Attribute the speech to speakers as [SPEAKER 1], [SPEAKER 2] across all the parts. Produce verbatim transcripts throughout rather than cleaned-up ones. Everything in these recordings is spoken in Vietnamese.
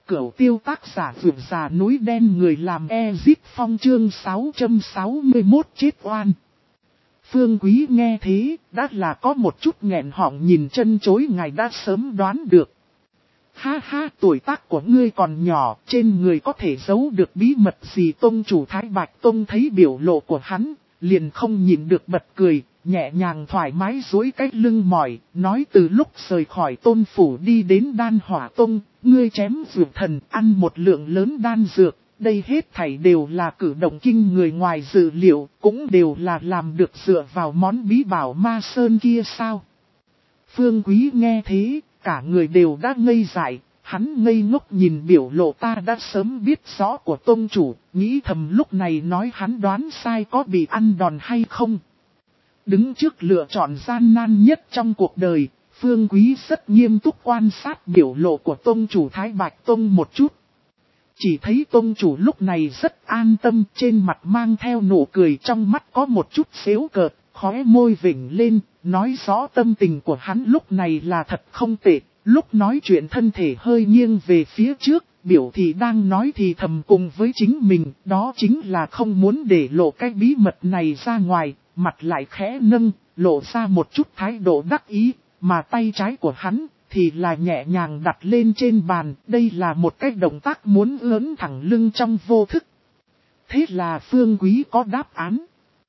[SPEAKER 1] Cửu tiêu tác giả vượt già núi đen người làm Ezip Phong chương sáu trăm sáu mươi mốt chết oan. Phương Quý nghe thế, đã là có một chút nghẹn họng nhìn chân chối, ngài đã sớm đoán được. Ha ha, tuổi tác của ngươi còn nhỏ, trên người có thể giấu được bí mật gì? Tông chủ Thái Bạch Tông thấy biểu lộ của hắn, liền không nhịn được bật cười, nhẹ nhàng thoải mái duỗi cái lưng mỏi, nói từ lúc rời khỏi Tôn phủ đi đến Đan Hỏa Tông, ngươi chém dược thần, ăn một lượng lớn đan dược, đây hết thảy đều là cử động kinh người ngoài dự liệu, cũng đều là làm được dựa vào món bí bảo ma sơn kia sao? Phương Quý nghe thế, cả người đều đã ngây dại, hắn ngây ngốc nhìn biểu lộ ta đã sớm biết rõ của tông chủ, nghĩ thầm lúc này nói hắn đoán sai có bị ăn đòn hay không. Đứng trước lựa chọn gian nan nhất trong cuộc đời, Phương Quý rất nghiêm túc quan sát biểu lộ của tông chủ Thái Bạch Tông một chút. Chỉ thấy tông chủ lúc này rất an tâm, trên mặt mang theo nụ cười, trong mắt có một chút xéo cợt, khóe môi vỉnh lên, nói rõ tâm tình của hắn lúc này là thật không tệ. Lúc nói chuyện thân thể hơi nghiêng về phía trước, biểu thị đang nói thì thầm cùng với chính mình, đó chính là không muốn để lộ cái bí mật này ra ngoài, mặt lại khẽ nâng, lộ ra một chút thái độ đắc ý, mà tay trái của hắn thì là nhẹ nhàng đặt lên trên bàn, đây là một cái động tác muốn ưỡn thẳng lưng trong vô thức. Thế là Phương Quý có đáp án.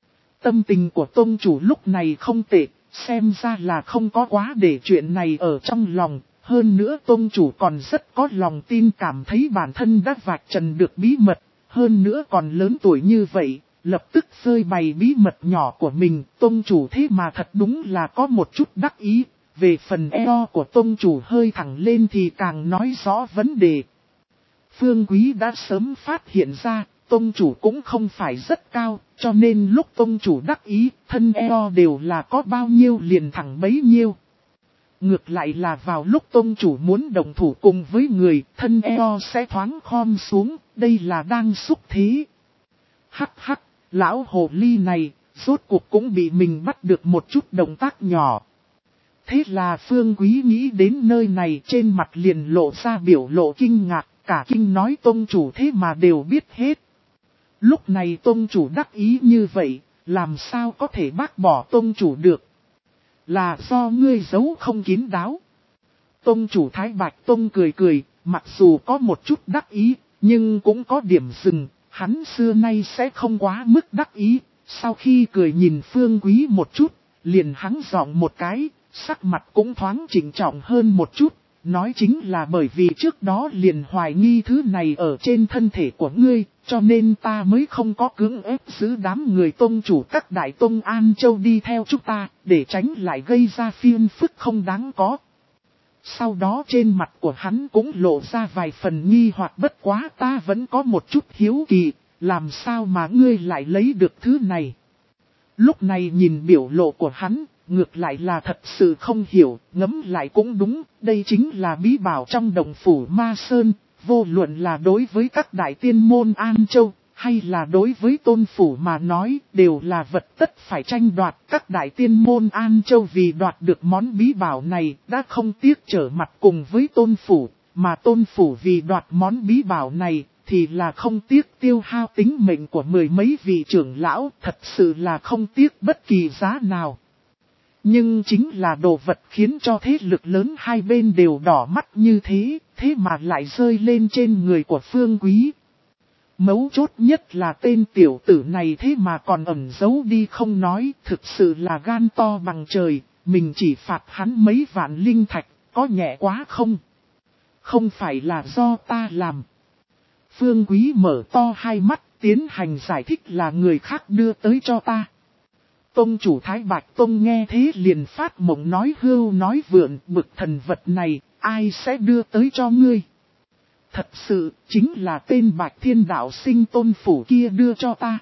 [SPEAKER 1] Tâm tình của tông chủ lúc này không tệ, xem ra là không có quá để chuyện này ở trong lòng. Hơn nữa tông chủ còn rất có lòng tin, cảm thấy bản thân đã vạch trần được bí mật. Hơn nữa còn lớn tuổi như vậy, lập tức phơi bày bí mật nhỏ của mình. Tông chủ thế mà thật đúng là có một chút đắc ý. Về phần eo của tông chủ hơi thẳng lên thì càng nói rõ vấn đề. Phương Quý đã sớm phát hiện ra, tông chủ cũng không phải rất cao, cho nên lúc tông chủ đắc ý, thân eo đều là có bao nhiêu liền thẳng bấy nhiêu. Ngược lại là vào lúc tông chủ muốn đồng thủ cùng với người, thân eo sẽ thoáng khom xuống, đây là đang xúc thế. Hắc hắc, lão hồ ly này, rốt cuộc cũng bị mình bắt được một chút động tác nhỏ. Thế là Phương Quý nghĩ đến nơi này, trên mặt liền lộ ra biểu lộ kinh ngạc, cả kinh nói tông chủ thế mà đều biết hết. Lúc này tông chủ đắc ý như vậy, làm sao có thể bác bỏ tông chủ được? Là do ngươi giấu không kín đáo. Tông chủ Thái Bạch Tông cười cười, mặc dù có một chút đắc ý, nhưng cũng có điểm dừng, hắn xưa nay sẽ không quá mức đắc ý. Sau khi cười nhìn Phương Quý một chút, liền hắn giọng một cái, sắc mặt cũng thoáng chỉnh trọng hơn một chút, nói chính là bởi vì trước đó liền hoài nghi thứ này ở trên thân thể của ngươi, cho nên ta mới không có cưỡng ép giữ đám người tông chủ các đại tông An Châu đi theo chúng ta, để tránh lại gây ra phiền phức không đáng có. Sau đó trên mặt của hắn cũng lộ ra vài phần nghi hoặc, bất quá ta vẫn có một chút hiếu kỳ, làm sao mà ngươi lại lấy được thứ này. Lúc này nhìn biểu lộ của hắn, ngược lại là thật sự không hiểu, ngẫm lại cũng đúng, đây chính là bí bảo trong đồng phủ Ma Sơn, vô luận là đối với các đại tiên môn An Châu, hay là đối với tôn phủ mà nói, đều là vật tất phải tranh đoạt. Các đại tiên môn An Châu vì đoạt được món bí bảo này, đã không tiếc trở mặt cùng với tôn phủ, mà tôn phủ vì đoạt món bí bảo này, thì là không tiếc tiêu hao tính mệnh của mười mấy vị trưởng lão, thật sự là không tiếc bất kỳ giá nào. Nhưng chính là đồ vật khiến cho thế lực lớn hai bên đều đỏ mắt như thế, thế mà lại rơi lên trên người của Phương Quý. Mấu chốt nhất là tên tiểu tử này thế mà còn ẩn giấu đi không nói, thực sự là gan to bằng trời, mình chỉ phạt hắn mấy vạn linh thạch, có nhẹ quá không? Không phải là do ta làm. Phương Quý mở to hai mắt, tiến hành giải thích là người khác đưa tới cho ta. Tông chủ Thái Bạch Tông nghe thế liền phát mộng nói hưu nói vượn, bực thần vật này, ai sẽ đưa tới cho ngươi? Thật sự, chính là tên Bạch Thiên Đạo Sinh tôn phủ kia đưa cho ta.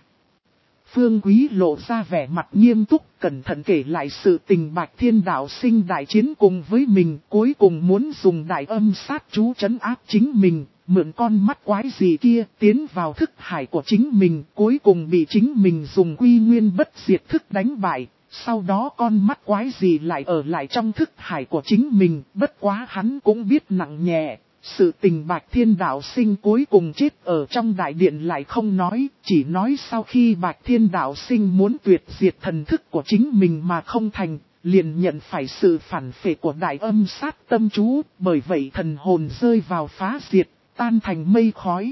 [SPEAKER 1] Phương Quý lộ ra vẻ mặt nghiêm túc, cẩn thận kể lại sự tình Bạch Thiên Đạo Sinh đại chiến cùng với mình, cuối cùng muốn dùng đại âm sát chú trấn áp chính mình, mượn con mắt quái gì kia tiến vào thức hải của chính mình, cuối cùng bị chính mình dùng quy nguyên bất diệt thức đánh bại. Sau đó con mắt quái gì lại ở lại trong thức hải của chính mình, bất quá hắn cũng biết nặng nhẹ, Sự tình Bạch Thiên Đạo Sinh cuối cùng chết ở trong đại điện lại không nói, chỉ nói sau khi Bạch Thiên Đạo Sinh muốn tuyệt diệt thần thức của chính mình mà không thành, liền nhận phải sự phản phệ của đại âm sát tâm chú, bởi vậy thần hồn rơi vào phá diệt, tan thành mây khói.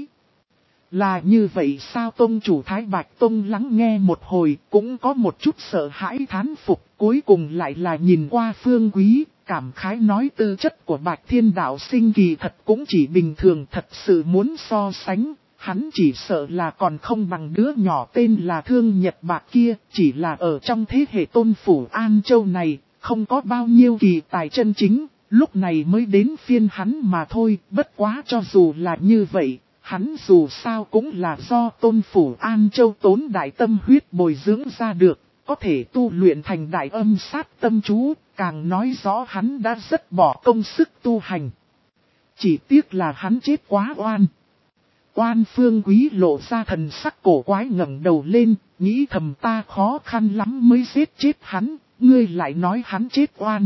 [SPEAKER 1] Là như vậy sao? Tông chủ Thái Bạch Tông lắng nghe một hồi, cũng có một chút sợ hãi thán phục, cuối cùng lại là nhìn qua Phương Quý, cảm khái nói tư chất của Bạch Thiên Đạo Sinh kỳ thật cũng chỉ bình thường, thật sự muốn so sánh, hắn chỉ sợ là còn không bằng đứa nhỏ tên là Thương Nhật Bạc kia, chỉ là ở trong thế hệ tôn phủ An Châu này, không có bao nhiêu kỳ tài chân chính, lúc này mới đến phiên hắn mà thôi, bất quá cho dù là như vậy. Hắn dù sao cũng là do tôn phủ An Châu tốn đại tâm huyết bồi dưỡng ra được, có thể tu luyện thành đại âm sát tâm chú, càng nói rõ hắn đã rất bỏ công sức tu hành. Chỉ tiếc là hắn chết quá oan. Oan Phương Quý lộ ra thần sắc cổ quái ngẩng đầu lên, nghĩ thầm ta khó khăn lắm mới giết chết hắn, ngươi lại nói hắn chết oan.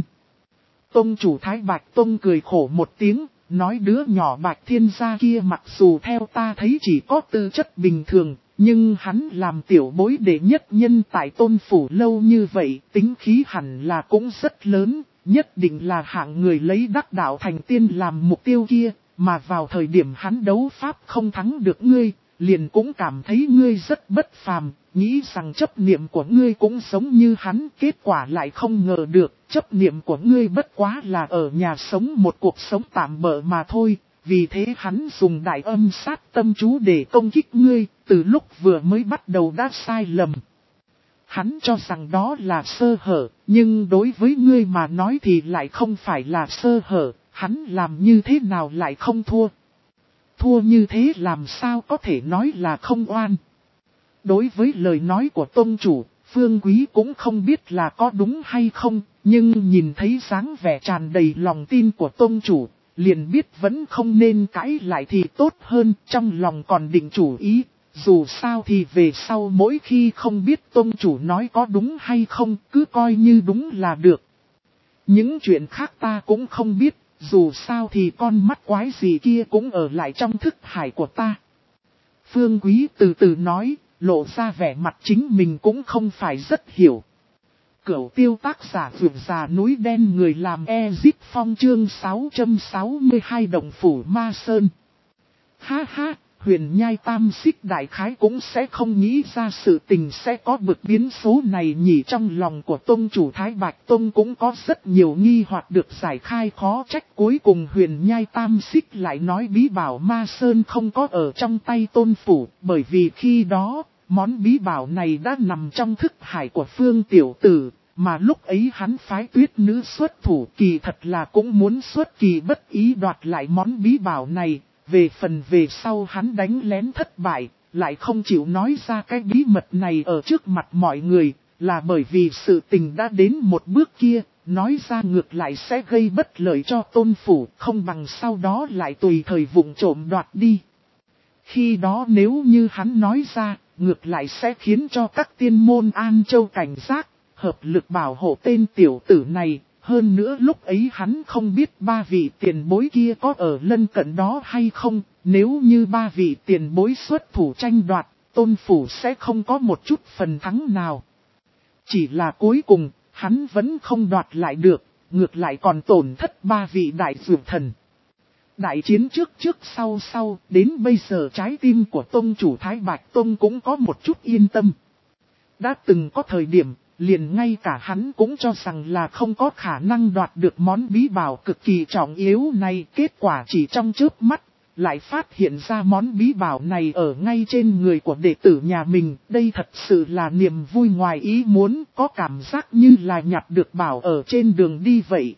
[SPEAKER 1] Tông chủ Thái Bạch Tông cười khổ một tiếng. Nói đứa nhỏ Bạch Thiên gia kia mặc dù theo ta thấy chỉ có tư chất bình thường, nhưng hắn làm tiểu bối đệ nhất nhân tại tôn phủ lâu như vậy, tính khí hẳn là cũng rất lớn, nhất định là hạng người lấy đắc đạo thành tiên làm mục tiêu kia, mà vào thời điểm hắn đấu pháp không thắng được ngươi, liền cũng cảm thấy ngươi rất bất phàm, nghĩ rằng chấp niệm của ngươi cũng giống như hắn, kết quả lại không ngờ được, chấp niệm của ngươi bất quá là ở nhà sống một cuộc sống tạm bợ mà thôi, vì thế hắn dùng đại âm sát tâm chú để công kích ngươi, từ lúc vừa mới bắt đầu đã sai lầm. Hắn cho rằng đó là sơ hở, nhưng đối với ngươi mà nói thì lại không phải là sơ hở, hắn làm như thế nào lại không thua. Thua như thế làm sao có thể nói là không oan. Đối với lời nói của tông chủ, Phương Quý cũng không biết là có đúng hay không, nhưng nhìn thấy dáng vẻ tràn đầy lòng tin của tông chủ, liền biết vẫn không nên cãi lại thì tốt hơn, trong lòng còn định chủ ý. Dù sao thì về sau mỗi khi không biết tông chủ nói có đúng hay không, cứ coi như đúng là được. Những chuyện khác ta cũng không biết, dù sao thì con mắt quái gì kia cũng ở lại trong thức hải của ta. Phương Quý từ từ nói, lộ ra vẻ mặt chính mình cũng không phải rất hiểu. Cửu tiêu tác giả vượt già núi đen người làm Ezip Phong chương sáu trăm sáu mươi hai Đồng Phủ Ma Sơn. Ha ha, huyền nhai tam xích đại khái cũng sẽ không nghĩ ra sự tình sẽ có bực biến số này nhỉ. Trong lòng của tông chủ Thái Bạch Tông cũng có rất nhiều nghi hoặc được giải khai, khó trách cuối cùng huyền nhai tam xích lại nói bí bảo Ma Sơn không có ở trong tay tôn phủ, bởi vì khi đó, món bí bảo này đã nằm trong thức hải của Phương Tiểu Tử. Mà lúc ấy hắn phái Tuyết Nữ xuất thủ, kỳ thật là cũng muốn xuất kỳ bất ý đoạt lại món bí bảo này. Về phần về sau hắn đánh lén thất bại, lại không chịu nói ra cái bí mật này ở trước mặt mọi người, là bởi vì sự tình đã đến một bước kia, nói ra ngược lại sẽ gây bất lợi cho tôn phủ, không bằng sau đó lại tùy thời vụng trộm đoạt đi. Khi đó nếu như hắn nói ra, ngược lại sẽ khiến cho các tiên môn An Châu cảnh giác, hợp lực bảo hộ tên tiểu tử này. Hơn nữa lúc ấy hắn không biết ba vị tiền bối kia có ở lân cận đó hay không, nếu như ba vị tiền bối xuất thủ tranh đoạt, tôn phủ sẽ không có một chút phần thắng nào. Chỉ là cuối cùng, hắn vẫn không đoạt lại được, ngược lại còn tổn thất ba vị đại dược thần. Đại chiến trước trước sau sau, đến bây giờ trái tim của tông chủ Thái Bạch Tông cũng có một chút yên tâm. Đã từng có thời điểm, liền ngay cả hắn cũng cho rằng là không có khả năng đoạt được món bí bảo cực kỳ trọng yếu này. Kết quả chỉ trong chớp mắt, lại phát hiện ra món bí bảo này ở ngay trên người của đệ tử nhà mình. Đây thật sự là niềm vui ngoài ý muốn, có cảm giác như là nhặt được bảo ở trên đường đi vậy.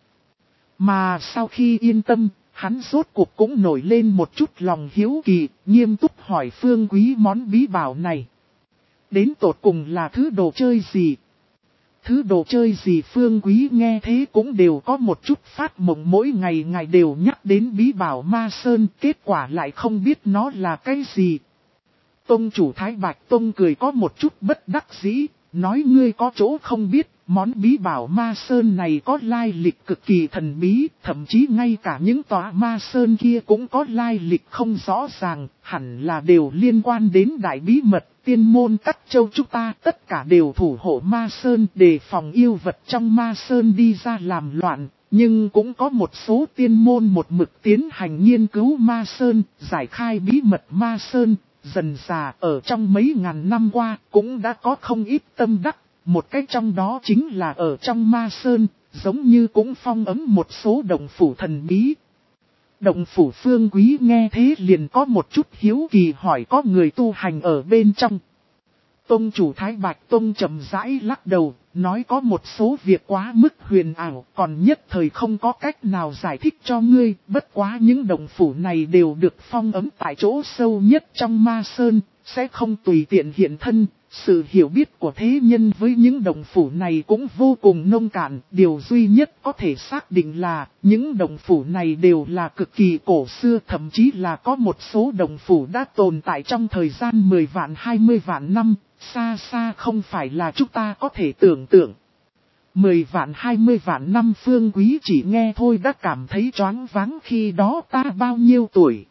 [SPEAKER 1] Mà sau khi yên tâm, hắn rốt cuộc cũng nổi lên một chút lòng hiếu kỳ, nghiêm túc hỏi Phương Quý món bí bảo này. Đến tột cùng là thứ đồ chơi gì? Thứ đồ chơi gì? Phương Quý nghe thế cũng đều có một chút phát mộng, mỗi ngày ngày đều nhắc đến bí bảo Ma Sơn, kết quả lại không biết nó là cái gì. Tông chủ Thái Bạch Tông cười có một chút bất đắc dĩ, nói ngươi có chỗ không biết, Món bí bảo ma sơn này có lai lịch cực kỳ thần bí, thậm chí ngay cả những tòa ma sơn kia cũng có lai lịch không rõ ràng, hẳn là đều liên quan đến đại bí mật. Tiên môn Cắt Châu chúng ta tất cả đều thủ hộ ma sơn để phòng yêu vật trong ma sơn đi ra làm loạn. Nhưng cũng có một số tiên môn một mực tiến hành nghiên cứu ma sơn, giải khai bí mật ma sơn, dần dà ở trong mấy ngàn năm qua cũng đã có không ít tâm đắc. Một cách trong đó chính là ở trong ma sơn, giống như cũng phong ấn một số động phủ thần bí. Động phủ Phương Quý nghe thế liền có một chút hiếu kỳ hỏi có người tu hành ở bên trong. Tông chủ Thái Bạch Tông chậm rãi lắc đầu, nói có một số việc quá mức huyền ảo, còn nhất thời không có cách nào giải thích cho ngươi, bất quá những động phủ này đều được phong ấn tại chỗ sâu nhất trong ma sơn, sẽ không tùy tiện hiện thân. Sự hiểu biết của thế nhân với những động phủ này cũng vô cùng nông cạn, điều duy nhất có thể xác định là những động phủ này đều là cực kỳ cổ xưa, thậm chí là có một số động phủ đã tồn tại trong thời gian mười vạn hai mươi vạn năm, xa xa không phải là chúng ta có thể tưởng tượng. mười vạn hai mươi vạn năm Phương Quý chỉ nghe thôi đã cảm thấy choáng váng, khi đó ta bao nhiêu tuổi?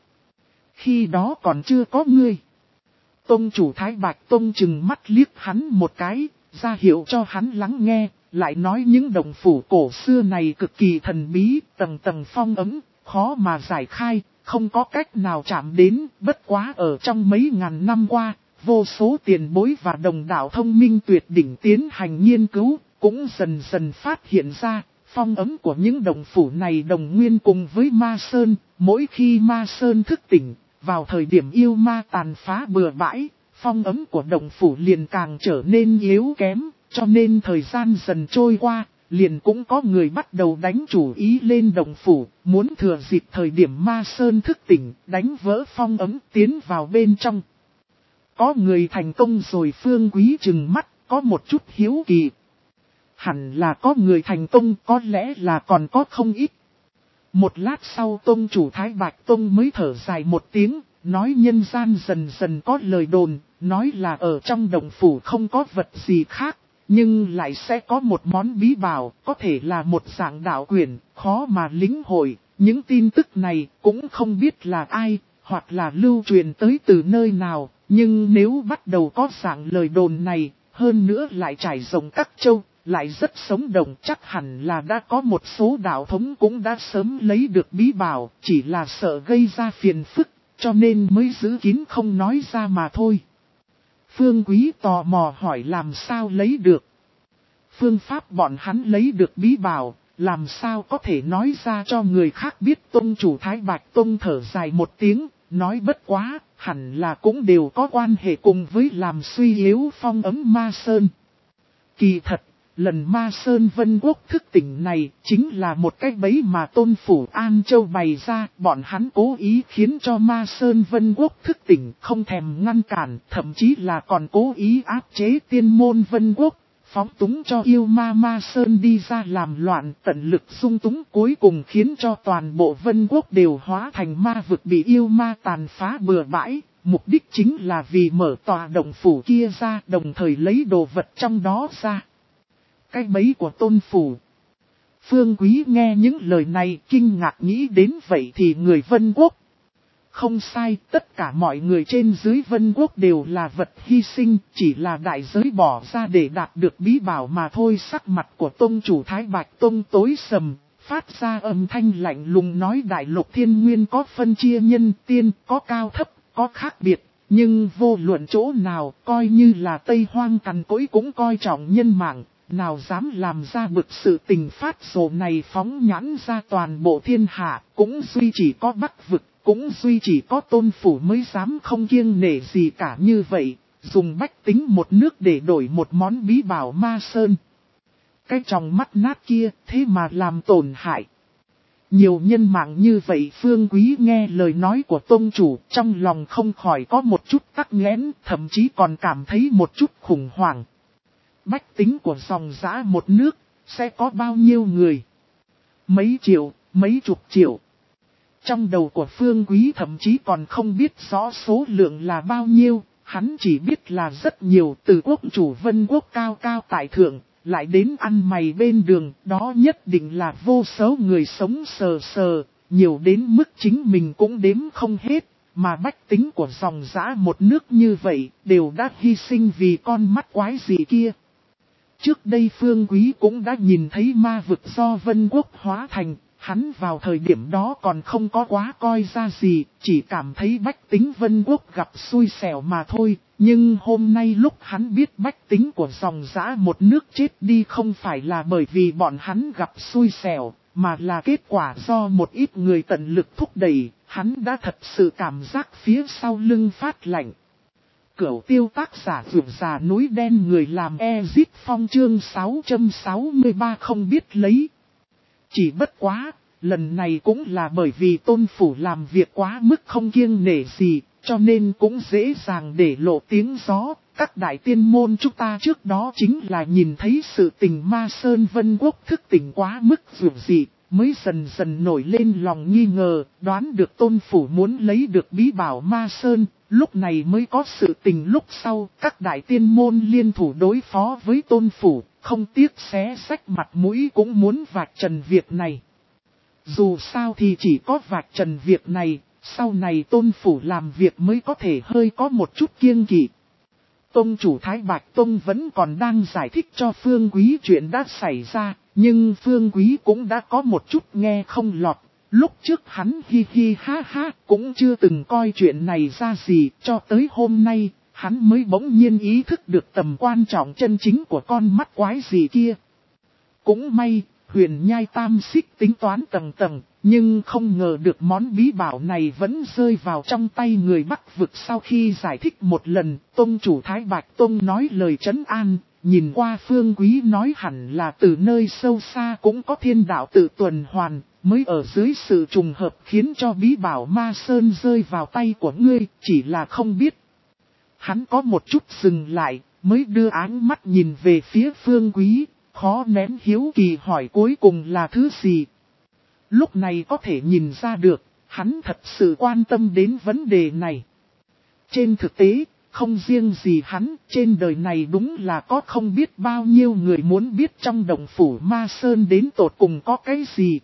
[SPEAKER 1] Khi đó còn chưa có ngươi. Tông chủ Thái Bạch Tông chừng mắt liếc hắn một cái, ra hiệu cho hắn lắng nghe, lại nói những động phủ cổ xưa này cực kỳ thần bí, tầng tầng phong ấn, khó mà giải khai, không có cách nào chạm đến, bất quá ở trong mấy ngàn năm qua, vô số tiền bối và đồng đạo thông minh tuyệt đỉnh tiến hành nghiên cứu, cũng dần dần phát hiện ra, phong ấn của những động phủ này đồng nguyên cùng với ma sơn, mỗi khi ma sơn thức tỉnh. Vào thời điểm yêu ma tàn phá bừa bãi, phong ấn của động phủ liền càng trở nên yếu kém, cho nên thời gian dần trôi qua, liền cũng có người bắt đầu đánh chủ ý lên động phủ, muốn thừa dịp thời điểm ma sơn thức tỉnh, đánh vỡ phong ấn tiến vào bên trong. Có người thành công rồi Phương Quý trừng mắt, có một chút hiếu kỳ. Hẳn là có người thành công, có lẽ là còn có không ít. Một lát sau Tông chủ Thái Bạch Tông mới thở dài một tiếng, nói nhân gian dần dần có lời đồn, nói là ở trong động phủ không có vật gì khác, nhưng lại sẽ có một món bí bảo, có thể là một dạng đạo quyển, khó mà lĩnh hội. Những tin tức này cũng không biết là ai, hoặc là lưu truyền tới từ nơi nào, nhưng nếu bắt đầu có dạng lời đồn này, hơn nữa lại trải rộng các châu. Lại rất sống động, chắc hẳn là đã có một số đạo thống cũng đã sớm lấy được bí bảo, chỉ là sợ gây ra phiền phức, cho nên mới giữ kín không nói ra mà thôi. Phương Quý tò mò hỏi làm sao lấy được. Phương pháp bọn hắn lấy được bí bảo, làm sao có thể nói ra cho người khác biết. Tông chủ Thái Bạch Tông thở dài một tiếng, nói bất quá, hẳn là cũng đều có quan hệ cùng với làm suy yếu phong ấn ma sơn. Kỳ thật. Lần ma sơn Vân Quốc thức tỉnh này chính là một cái bẫy mà Tôn Phủ An Châu bày ra, bọn hắn cố ý khiến cho ma sơn Vân Quốc thức tỉnh không thèm ngăn cản, thậm chí là còn cố ý áp chế tiên môn Vân Quốc, phóng túng cho yêu ma ma sơn đi ra làm loạn, tận lực dung túng, cuối cùng khiến cho toàn bộ Vân Quốc đều hóa thành ma vực bị yêu ma tàn phá bừa bãi. Mục đích chính là vì mở tòa động phủ kia ra, đồng thời lấy đồ vật trong đó ra. Cái bẫy của Tôn Phủ. Phương Quý nghe những lời này kinh ngạc nghĩ đến vậy thì người Vân Quốc. Không sai, tất cả mọi người trên dưới Vân Quốc đều là vật hy sinh, chỉ là đại giới bỏ ra để đạt được bí bảo mà thôi. Sắc mặt của Tông chủ Thái Bạch Tông tối sầm, phát ra âm thanh lạnh lùng nói đại lục thiên nguyên có phân chia nhân tiên, có cao thấp, có khác biệt. Nhưng vô luận chỗ nào, coi như là Tây Hoang cằn cỗi cũng coi trọng nhân mạng. Nào dám làm ra bực sự tình phát rồ này phóng nhãn ra toàn bộ thiên hạ, cũng duy chỉ có Bắc vực, cũng duy chỉ có Tôn Phủ mới dám không kiêng nể gì cả như vậy, dùng bách tính một nước để đổi một món bí bảo ma sơn. Cái tròng mắt nát kia thế mà làm tổn hại. Nhiều nhân mạng như vậy Phương Quý nghe lời nói của Tông chủ trong lòng không khỏi có một chút tắc nghẽn, thậm chí còn cảm thấy một chút khủng hoảng. Bách tính của dòng dã một nước, sẽ có bao nhiêu người? Mấy triệu, mấy chục triệu. Trong đầu của Phương Quý thậm chí còn không biết rõ số lượng là bao nhiêu, hắn chỉ biết là rất nhiều. Từ quốc chủ Vân Quốc cao cao tại thượng, lại đến ăn mày bên đường, đó nhất định là vô số người sống sờ sờ, nhiều đến mức chính mình cũng đếm không hết, mà bách tính của dòng dã một nước như vậy, đều đã hy sinh vì con mắt quái dị kia. Trước đây Phương Quý cũng đã nhìn thấy ma vực do Vân Quốc hóa thành, hắn vào thời điểm đó còn không có quá coi ra gì, chỉ cảm thấy bách tính Vân Quốc gặp xui xẻo mà thôi. Nhưng hôm nay lúc hắn biết bách tính của dòng dã một nước chết đi không phải là bởi vì bọn hắn gặp xui xẻo, mà là kết quả do một ít người tận lực thúc đẩy, hắn đã thật sự cảm giác phía sau lưng phát lạnh. Cửu tiêu tác giả vượt già núi đen người làm Ezit Phong chương sáu trăm sáu mươi ba không biết lấy. Chỉ bất quá, lần này cũng là bởi vì tôn phủ làm việc quá mức không kiêng nể gì, cho nên cũng dễ dàng để lộ tiếng gió. Các đại tiên môn chúng ta trước đó chính là nhìn thấy sự tình ma sơn Vân Quốc thức tỉnh quá mức vượt dị, mới dần dần nổi lên lòng nghi ngờ, đoán được tôn phủ muốn lấy được bí bảo ma sơn. Lúc này mới có sự tình lúc sau, các đại tiên môn liên thủ đối phó với tôn phủ, không tiếc xé rách mặt mũi cũng muốn vạch trần việc này. Dù sao thì chỉ có vạch trần việc này, sau này tôn phủ làm việc mới có thể hơi có một chút kiêng kỵ. Tông chủ Thái Bạch Tông vẫn còn đang giải thích cho Phương Quý chuyện đã xảy ra, nhưng Phương Quý cũng đã có một chút nghe không lọt. Lúc trước hắn hi hi ha ha cũng chưa từng coi chuyện này ra gì, cho tới hôm nay, hắn mới bỗng nhiên ý thức được tầm quan trọng chân chính của con mắt quái gì kia. Cũng may, huyền nhai tam xích tính toán tầng tầng, nhưng không ngờ được món bí bảo này vẫn rơi vào trong tay người Bắc vực. Sau khi giải thích một lần, Tông chủ Thái Bạch Tông nói lời trấn an, nhìn qua Phương Quý nói hẳn là từ nơi sâu xa cũng có thiên đạo tự tuần hoàn, mới ở dưới sự trùng hợp khiến cho bí bảo ma sơn rơi vào tay của ngươi, chỉ là không biết. Hắn có một chút dừng lại, mới đưa áng mắt nhìn về phía Phương Quý, khó nén hiếu kỳ hỏi cuối cùng là thứ gì. Lúc này có thể nhìn ra được, hắn thật sự quan tâm đến vấn đề này. Trên thực tế, không riêng gì hắn, trên đời này đúng là có không biết bao nhiêu người muốn biết trong động phủ ma sơn đến tột cùng có cái gì.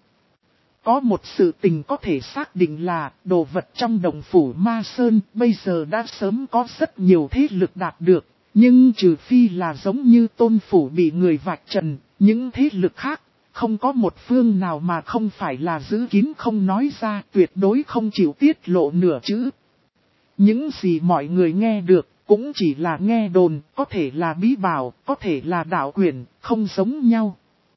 [SPEAKER 1] Có một sự tình có thể xác định là đồ vật trong động phủ ma sơn bây giờ đã sớm có rất nhiều thế lực đạt được. Nhưng trừ phi là giống như tôn phủ bị người vạch trần, những thế lực khác, không có một phương nào mà không phải là giữ kín không nói ra, tuyệt đối không chịu tiết lộ nửa chữ. Những gì mọi người nghe được, cũng chỉ là nghe đồn, có thể là bí bảo, có thể là đạo quyển, không giống nhau.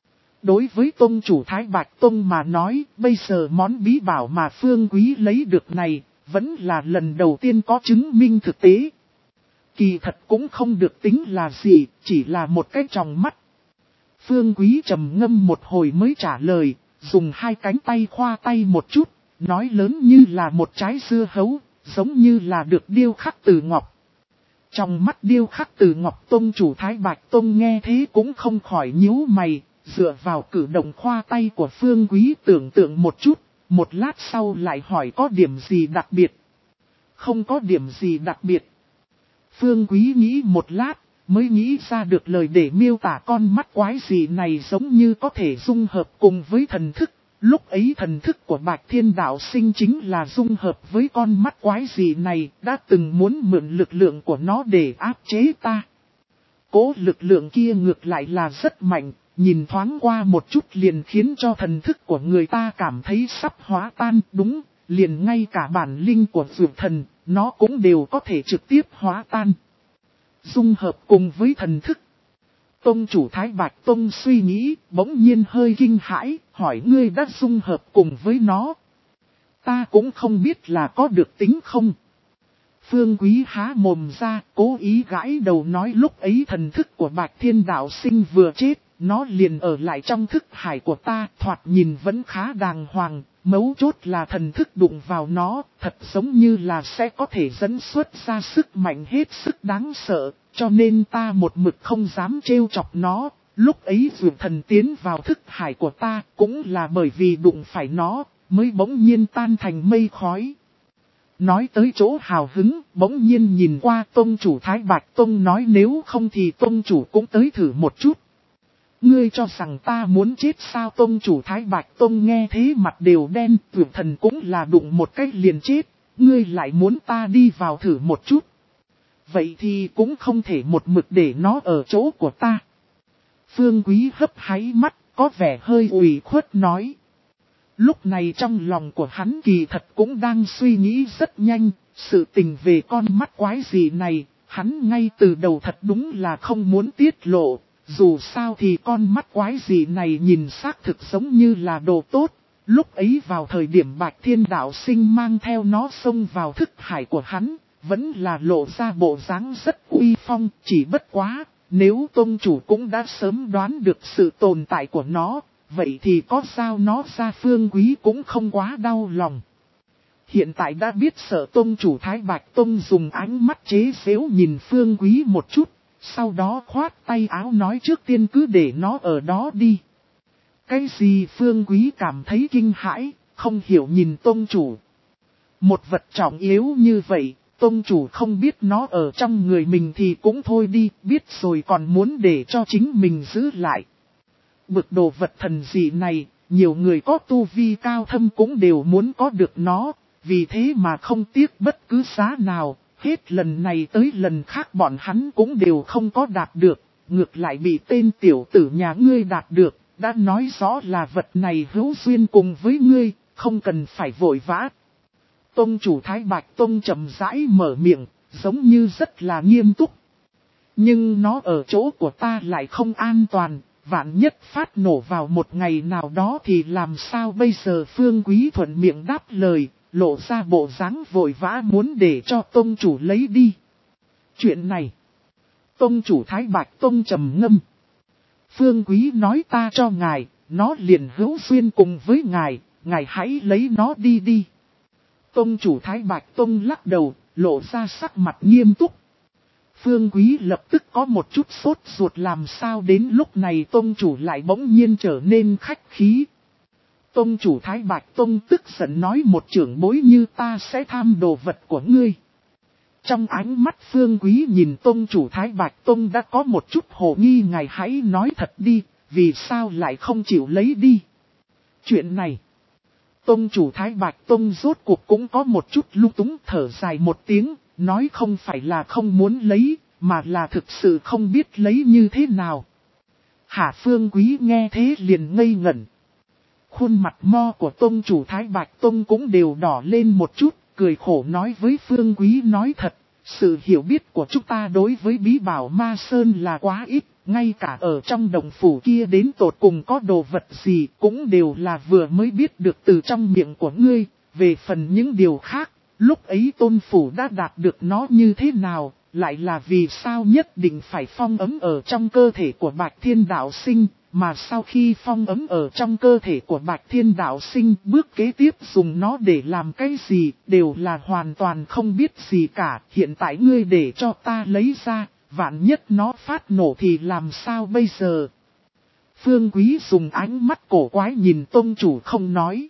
[SPEAKER 1] Đối với Tông chủ Thái Bạch Tông mà nói, bây giờ món bí bảo mà Phương Quý lấy được này, vẫn là lần đầu tiên có chứng minh thực tế. Kỳ thật cũng không được tính là gì, chỉ là một cái tròng mắt. Phương Quý trầm ngâm một hồi mới trả lời, dùng hai cánh tay khoa tay một chút, nói lớn như là một trái dưa hấu, giống như là được điêu khắc từ ngọc. Trong mắt điêu khắc từ ngọc, Tông chủ Thái Bạch Tông nghe thế cũng không khỏi nhíu mày, dựa vào cử động khoa tay của Phương Quý tưởng tượng một chút, một lát sau lại hỏi có điểm gì đặc biệt. Không có điểm gì đặc biệt. Phương Quý nghĩ một lát, mới nghĩ ra được lời để miêu tả con mắt quái gì này giống như có thể dung hợp cùng với thần thức. Lúc ấy thần thức của Bạch Thiên Đạo Sinh chính là dung hợp với con mắt quái gì này, đã từng muốn mượn lực lượng của nó để áp chế ta. Cố lực lượng kia ngược lại là rất mạnh, nhìn thoáng qua một chút liền khiến cho thần thức của người ta cảm thấy sắp hóa tan. Đúng, liền ngay cả bản linh của dược thần, nó cũng đều có thể trực tiếp hóa tan. Dung hợp cùng với thần thức. Tông chủ Thái Bạch Tông suy nghĩ, bỗng nhiên hơi kinh hãi, hỏi ngươi đã dung hợp cùng với nó. Ta cũng không biết là có được tính không. Phương Quý há mồm ra, cố ý gãi đầu nói lúc ấy thần thức của Bạch Thiên Đạo Sinh vừa chết, nó liền ở lại trong thức hải của ta, thoạt nhìn vẫn khá đàng hoàng, mấu chốt là thần thức đụng vào nó, thật giống như là sẽ có thể dẫn xuất ra sức mạnh hết sức đáng sợ, cho nên ta một mực không dám trêu chọc nó. Lúc ấy dược thần tiến vào thức hải của ta, cũng là bởi vì đụng phải nó, mới bỗng nhiên tan thành mây khói. Nói tới chỗ hào hứng, bỗng nhiên nhìn qua Tông chủ Thái Bạch Tông nói nếu không thì Tông chủ cũng tới thử một chút. ngươi cho rằng ta muốn chết sao? Tông chủ Thái Bạch Tông nghe thế mặt đều đen, tuyệt thần cũng là đụng một cách liền chết, ngươi lại muốn ta đi vào thử một chút. Vậy thì cũng không thể một mực để nó ở chỗ của ta. Phương Quý hấp háy mắt, có vẻ hơi ủy khuất nói. Lúc này trong lòng của hắn kỳ thật cũng đang suy nghĩ rất nhanh, sự tình về con mắt quái gì này, hắn ngay từ đầu thật đúng là không muốn tiết lộ, dù sao thì con mắt quái gì này nhìn xác thực giống như là đồ tốt. Lúc ấy vào thời điểm Bạch Thiên Đạo Sinh mang theo nó xông vào thức hải của hắn, vẫn là lộ ra bộ dáng rất uy phong, chỉ bất quá, nếu tông chủ cũng đã sớm đoán được sự tồn tại của nó, vậy thì có sao nó ra Phương Quý cũng không quá đau lòng. Hiện tại đã biết sợ tông chủ Thái Bạch Tông dùng ánh mắt chế giễu nhìn Phương Quý một chút, sau đó khoát tay áo nói trước tiên cứ để nó ở đó đi. Cái gì? Phương Quý cảm thấy kinh hãi, không hiểu nhìn tông chủ. Một vật trọng yếu như vậy, tông chủ không biết nó ở trong người mình thì cũng thôi đi, biết rồi còn muốn để cho chính mình giữ lại. Bực đồ vật thần dị này, nhiều người có tu vi cao thâm cũng đều muốn có được nó, vì thế mà không tiếc bất cứ giá nào, hết lần này tới lần khác bọn hắn cũng đều không có đạt được, ngược lại bị tên tiểu tử nhà ngươi đạt được, đã nói rõ là vật này hữu duyên cùng với ngươi, không cần phải vội vã. Tông chủ Thái Bạch Tông chậm rãi mở miệng, giống như rất là nghiêm túc. Nhưng nó ở chỗ của ta lại không an toàn, vạn nhất phát nổ vào một ngày nào đó thì làm sao bây giờ? Phương Quý thuận miệng đáp lời, lộ ra bộ dáng vội vã muốn để cho tông chủ lấy đi. Chuyện này, tông chủ Thái Bạch Tông trầm ngâm. Phương Quý nói ta cho ngài, nó liền hữu duyên cùng với ngài, ngài hãy lấy nó đi đi. Tông chủ Thái Bạch Tông lắc đầu, lộ ra sắc mặt nghiêm túc. Phương Quý lập tức có một chút sốt ruột, làm sao đến lúc này tông chủ lại bỗng nhiên trở nên khách khí. Tông chủ Thái Bạch Tông tức giận nói một trưởng bối như ta sẽ tham đồ vật của ngươi. Trong ánh mắt Phương Quý nhìn tông chủ Thái Bạch Tông đã có một chút hồ nghi, ngài hãy nói thật đi, vì sao lại không chịu lấy đi. Chuyện này, tông chủ Thái Bạch Tông rốt cuộc cũng có một chút lung túng, thở dài một tiếng, nói không phải là không muốn lấy, mà là thực sự không biết lấy như thế nào. Hạ Phương Quý nghe thế liền ngây ngẩn. Khuôn mặt mo của tông chủ Thái Bạch Tông cũng đều đỏ lên một chút, cười khổ nói với Phương Quý nói thật, sự hiểu biết của chúng ta đối với bí bảo Ma Sơn là quá ít, ngay cả ở trong đồng phủ kia đến tột cùng có đồ vật gì cũng đều là vừa mới biết được từ trong miệng của ngươi, về phần những điều khác, lúc ấy tôn phủ đã đạt được nó như thế nào, lại là vì sao nhất định phải phong ấm ở trong cơ thể của Bạch Thiên Đạo Sinh. Mà sau khi phong ấm ở trong cơ thể của Bạch Thiên Đạo Sinh, bước kế tiếp dùng nó để làm cái gì, đều là hoàn toàn không biết gì cả. Hiện tại ngươi để cho ta lấy ra, vạn nhất nó phát nổ thì làm sao bây giờ? Phương Quý dùng ánh mắt cổ quái nhìn tông chủ không nói.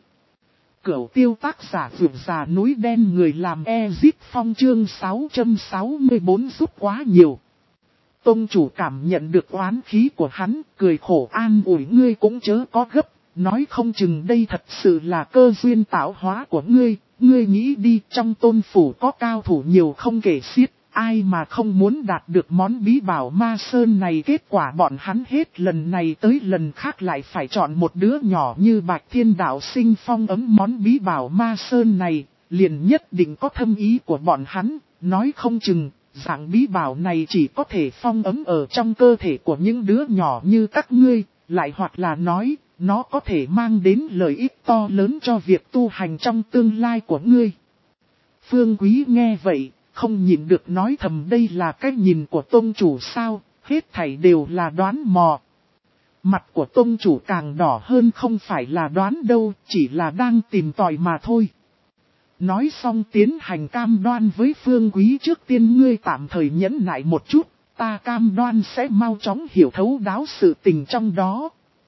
[SPEAKER 1] Cửu tiêu tác giả vượt già núi đen người làm Ezip Phong chương sáu trăm sáu mươi bốn rút quá nhiều. Tông chủ cảm nhận được oán khí của hắn, cười khổ an ủi ngươi cũng chớ có gấp, nói không chừng đây thật sự là cơ duyên tạo hóa của ngươi, ngươi nghĩ đi, trong tôn phủ có cao thủ nhiều không kể xiết, ai mà không muốn đạt được món bí bảo Ma Sơn này. Kết quả bọn hắn hết lần này tới lần khác lại phải chọn một đứa nhỏ như Bạch Thiên Đạo Sinh phong ấm món bí bảo Ma Sơn này, liền nhất định có thâm ý của bọn hắn, nói không chừng. Dạng bí bảo này chỉ có thể phong ấm ở trong cơ thể của những đứa nhỏ như các ngươi, lại hoặc là nói, nó có thể mang đến lợi ích to lớn cho việc tu hành trong tương lai của ngươi. Phương Quý nghe vậy, không nhìn được nói thầm đây là cái nhìn của tông chủ sao, hết thảy đều là đoán mò. Mặt của tông chủ càng đỏ hơn, không phải là đoán đâu, chỉ là đang tìm tòi mà thôi. Nói xong tiến hành cam đoan với Phương Quý, trước tiên ngươi tạm thời nhẫn nại một chút, ta cam đoan sẽ mau chóng hiểu thấu đáo sự tình trong đó.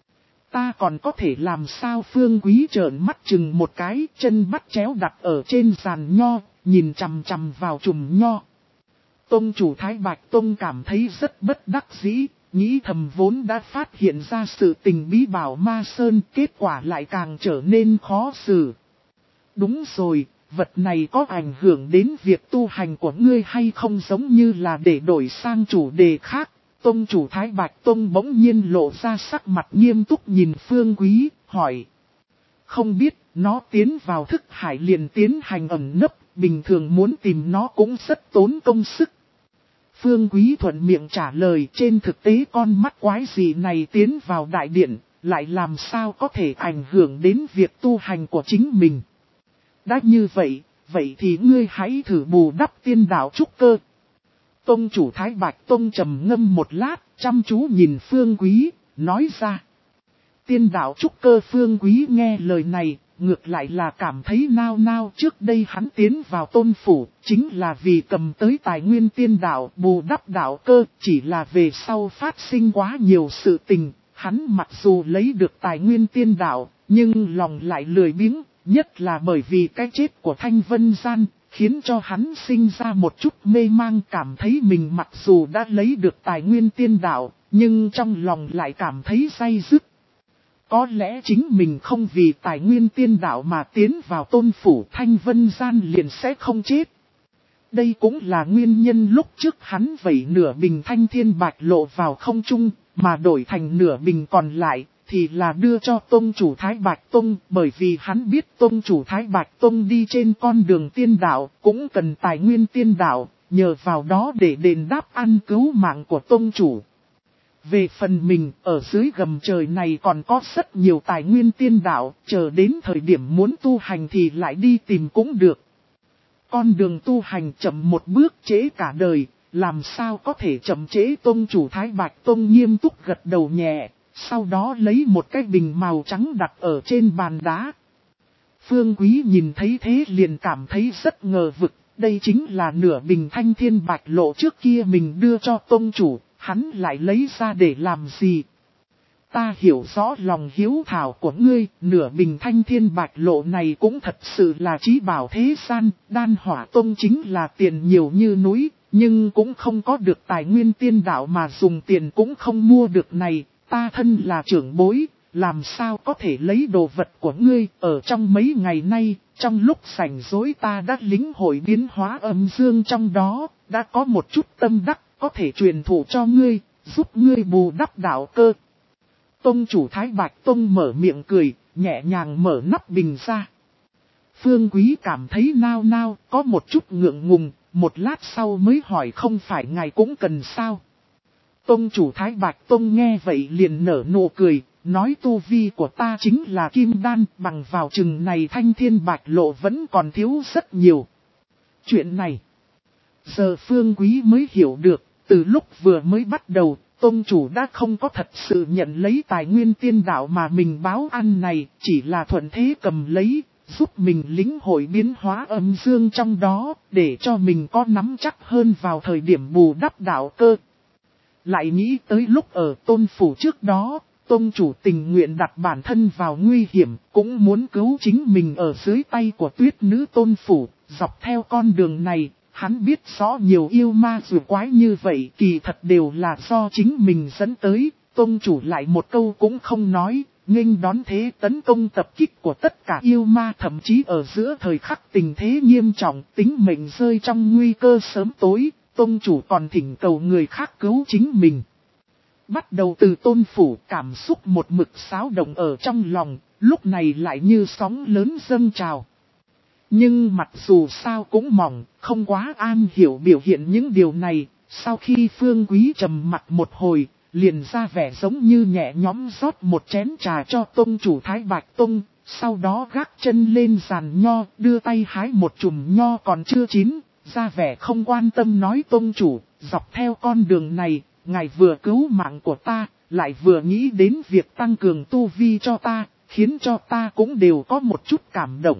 [SPEAKER 1] Ta còn có thể làm sao? Phương Quý trợn mắt chừng một cái, chân bắt chéo đặt ở trên giàn nho, nhìn chằm chằm vào chùm nho. Tông chủ Thái Bạch Tông cảm thấy rất bất đắc dĩ, nghĩ thầm vốn đã phát hiện ra sự tình bí bảo Ma Sơn, kết quả lại càng trở nên khó xử. Đúng rồi, vật này có ảnh hưởng đến việc tu hành của ngươi hay không, giống như là để đổi sang chủ đề khác. Tông chủ Thái Bạch Tông bỗng nhiên lộ ra sắc mặt nghiêm túc nhìn Phương Quý, hỏi. Không biết, nó tiến vào thức hải liền tiến hành ẩn nấp, bình thường muốn tìm nó cũng rất tốn công sức. Phương Quý thuận miệng trả lời, trên thực tế con mắt quái gì này tiến vào đại điện, lại làm sao có thể ảnh hưởng đến việc tu hành của chính mình. Đã như vậy, vậy thì ngươi hãy thử bù đắp tiên đạo trúc cơ. Tông chủ Thái Bạch Tông trầm ngâm một lát, chăm chú nhìn Phương Quý, nói ra. Tiên đạo trúc cơ. Phương Quý nghe lời này, ngược lại là cảm thấy nao nao. Trước đây hắn tiến vào tôn phủ, chính là vì cầm tới tài nguyên tiên đạo, bù đắp đạo cơ. Chỉ là về sau phát sinh quá nhiều sự tình, hắn mặc dù lấy được tài nguyên tiên đạo, nhưng lòng lại lười biếng. Nhất là bởi vì cái chết của Thanh Vân Gian, khiến cho hắn sinh ra một chút mê mang, cảm thấy mình mặc dù đã lấy được tài nguyên tiên đạo, nhưng trong lòng lại cảm thấy day dứt. Có lẽ chính mình không vì tài nguyên tiên đạo mà tiến vào tôn phủ, Thanh Vân Gian liền sẽ không chết. Đây cũng là nguyên nhân lúc trước hắn vẩy nửa bình thanh thiên bạch lộ vào không trung, mà đổi thành nửa bình còn lại, thì là đưa cho Tông chủ Thái Bạch Tông, bởi vì hắn biết Tông chủ Thái Bạch Tông đi trên con đường tiên đạo, cũng cần tài nguyên tiên đạo, nhờ vào đó để đền đáp ăn cứu mạng của Tông chủ. Về phần mình, ở dưới gầm trời này còn có rất nhiều tài nguyên tiên đạo, chờ đến thời điểm muốn tu hành thì lại đi tìm cũng được. Con đường tu hành chậm một bước trễ cả đời, làm sao có thể chậm trễ. Tông chủ Thái Bạch Tông nghiêm túc gật đầu nhẹ, sau đó lấy một cái bình màu trắng đặt ở trên bàn đá. Phương Quý nhìn thấy thế liền cảm thấy rất ngờ vực, đây chính là nửa bình thanh thiên bạch lộ trước kia mình đưa cho tông chủ, hắn lại lấy ra để làm gì? Ta hiểu rõ lòng hiếu thảo của ngươi, nửa bình thanh thiên bạch lộ này cũng thật sự là trí bảo thế gian, Đan Hỏa Tông chính là tiền nhiều như núi, nhưng cũng không có được tài nguyên tiên đạo mà dùng tiền cũng không mua được này, ta thân là trưởng bối, làm sao có thể lấy đồ vật của ngươi. Ở trong mấy ngày nay, trong lúc rảnh rỗi ta đã lĩnh hội biến hóa âm dương trong đó, đã có một chút tâm đắc, có thể truyền thụ cho ngươi, giúp ngươi bù đắp đạo cơ. Tông chủ Thái Bạch Tông mở miệng cười, nhẹ nhàng mở nắp bình ra. Phương Quý cảm thấy nao nao, có một chút ngượng ngùng, một lát sau mới hỏi không phải ngài cũng cần sao. Tông chủ Thái Bạch Tông nghe vậy liền nở nụ cười, nói tu vi của ta chính là kim đan, bằng vào chừng này thanh thiên bạch lộ vẫn còn thiếu rất nhiều. Chuyện này, giờ Phương Quý mới hiểu được, từ lúc vừa mới bắt đầu, Tông chủ đã không có thật sự nhận lấy tài nguyên tiên đạo mà mình báo ăn này, chỉ là thuận thế cầm lấy, giúp mình lĩnh hội biến hóa âm dương trong đó, để cho mình có nắm chắc hơn vào thời điểm bù đắp đạo cơ. Lại nghĩ tới lúc ở tôn phủ trước đó, Tông chủ tình nguyện đặt bản thân vào nguy hiểm, cũng muốn cứu chính mình ở dưới tay của tuyết nữ tôn phủ, dọc theo con đường này. Hắn biết rõ nhiều yêu ma dù quái như vậy kỳ thật đều là do chính mình dẫn tới, Tông chủ lại một câu cũng không nói, nghênh đón thế tấn công tập kích của tất cả yêu ma, thậm chí ở giữa thời khắc tình thế nghiêm trọng, tính mệnh rơi trong nguy cơ sớm tối, Tông chủ còn thỉnh cầu người khác cứu chính mình. Bắt đầu từ tôn phủ, cảm xúc một mực xáo động ở trong lòng, lúc này lại như sóng lớn dâng trào. Nhưng mặc dù sao cũng mỏng, không quá an hiểu biểu hiện những điều này, sau khi Phương Quý trầm mặt một hồi, liền ra vẻ giống như nhẹ nhõm rót một chén trà cho Tông chủ Thái Bạch Tông, sau đó gác chân lên giàn nho, đưa tay hái một chùm nho còn chưa chín, ra vẻ không quan tâm nói Tông chủ, dọc theo con đường này, ngài vừa cứu mạng của ta, lại vừa nghĩ đến việc tăng cường tu vi cho ta, khiến cho ta cũng đều có một chút cảm động.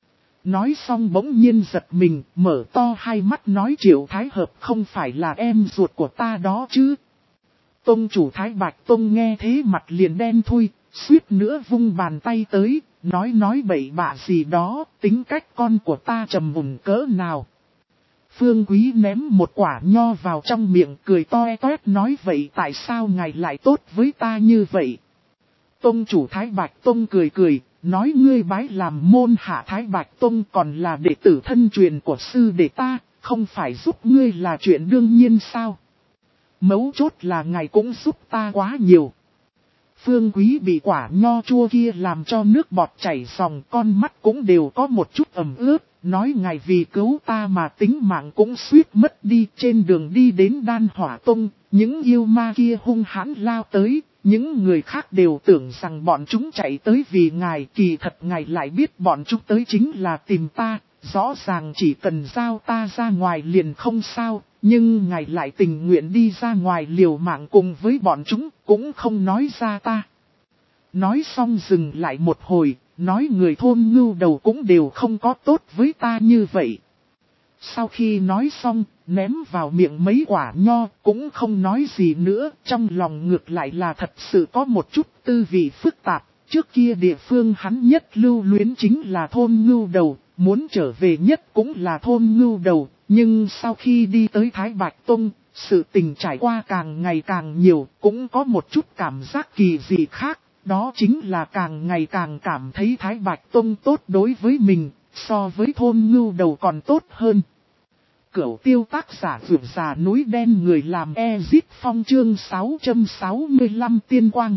[SPEAKER 1] Nói xong bỗng nhiên giật mình, mở to hai mắt nói Triệu Thái Hợp không phải là em ruột của ta đó chứ. Tông chủ Thái Bạch Tông nghe thế mặt liền đen thui, suýt nữa vung bàn tay tới, nói nói bậy bạ gì đó, tính cách con của ta trầm mùn cỡ nào. Phương Quý ném một quả nho vào trong miệng cười toe toét nói vậy tại sao ngài lại tốt với ta như vậy? Tông chủ Thái Bạch Tông cười cười, nói ngươi bái làm môn hạ Thái Bạch Tông còn là đệ tử thân truyền của sư đệ ta, không phải giúp ngươi là chuyện đương nhiên sao? Mấu chốt là ngài cũng giúp ta quá nhiều. Phương Quý bị quả nho chua kia làm cho nước bọt chảy ròng, con mắt cũng đều có một chút ẩm ướt, nói ngài vì cứu ta mà tính mạng cũng suýt mất đi. Trên đường đi đến Đan Hỏa Tông, những yêu ma kia hung hãn lao tới, những người khác đều tưởng rằng bọn chúng chạy tới vì ngài, kỳ thật ngài lại biết bọn chúng tới chính là tìm ta, rõ ràng chỉ cần giao ta ra ngoài liền không sao. Nhưng ngài lại tình nguyện đi ra ngoài liều mạng cùng với bọn chúng, cũng không nói ra ta. Nói xong dừng lại một hồi, nói người thôn ngưu đầu cũng đều không có tốt với ta như vậy. Sau khi nói xong, ném vào miệng mấy quả nho, cũng không nói gì nữa, trong lòng ngược lại là thật sự có một chút tư vị phức tạp. Trước kia địa phương hắn nhất lưu luyến chính là thôn ngưu đầu, muốn trở về nhất cũng là thôn ngưu đầu. Nhưng sau khi đi tới Thái Bạch Tông, sự tình trải qua càng ngày càng nhiều, cũng có một chút cảm giác kỳ dị khác, đó chính là càng ngày càng cảm thấy Thái Bạch Tông tốt đối với mình, so với thôn ngưu đầu còn tốt hơn. Cửu tiêu tác giả vượt già núi đen người làm Ezit Phong chương sáu trăm sáu mươi lăm tiên quang.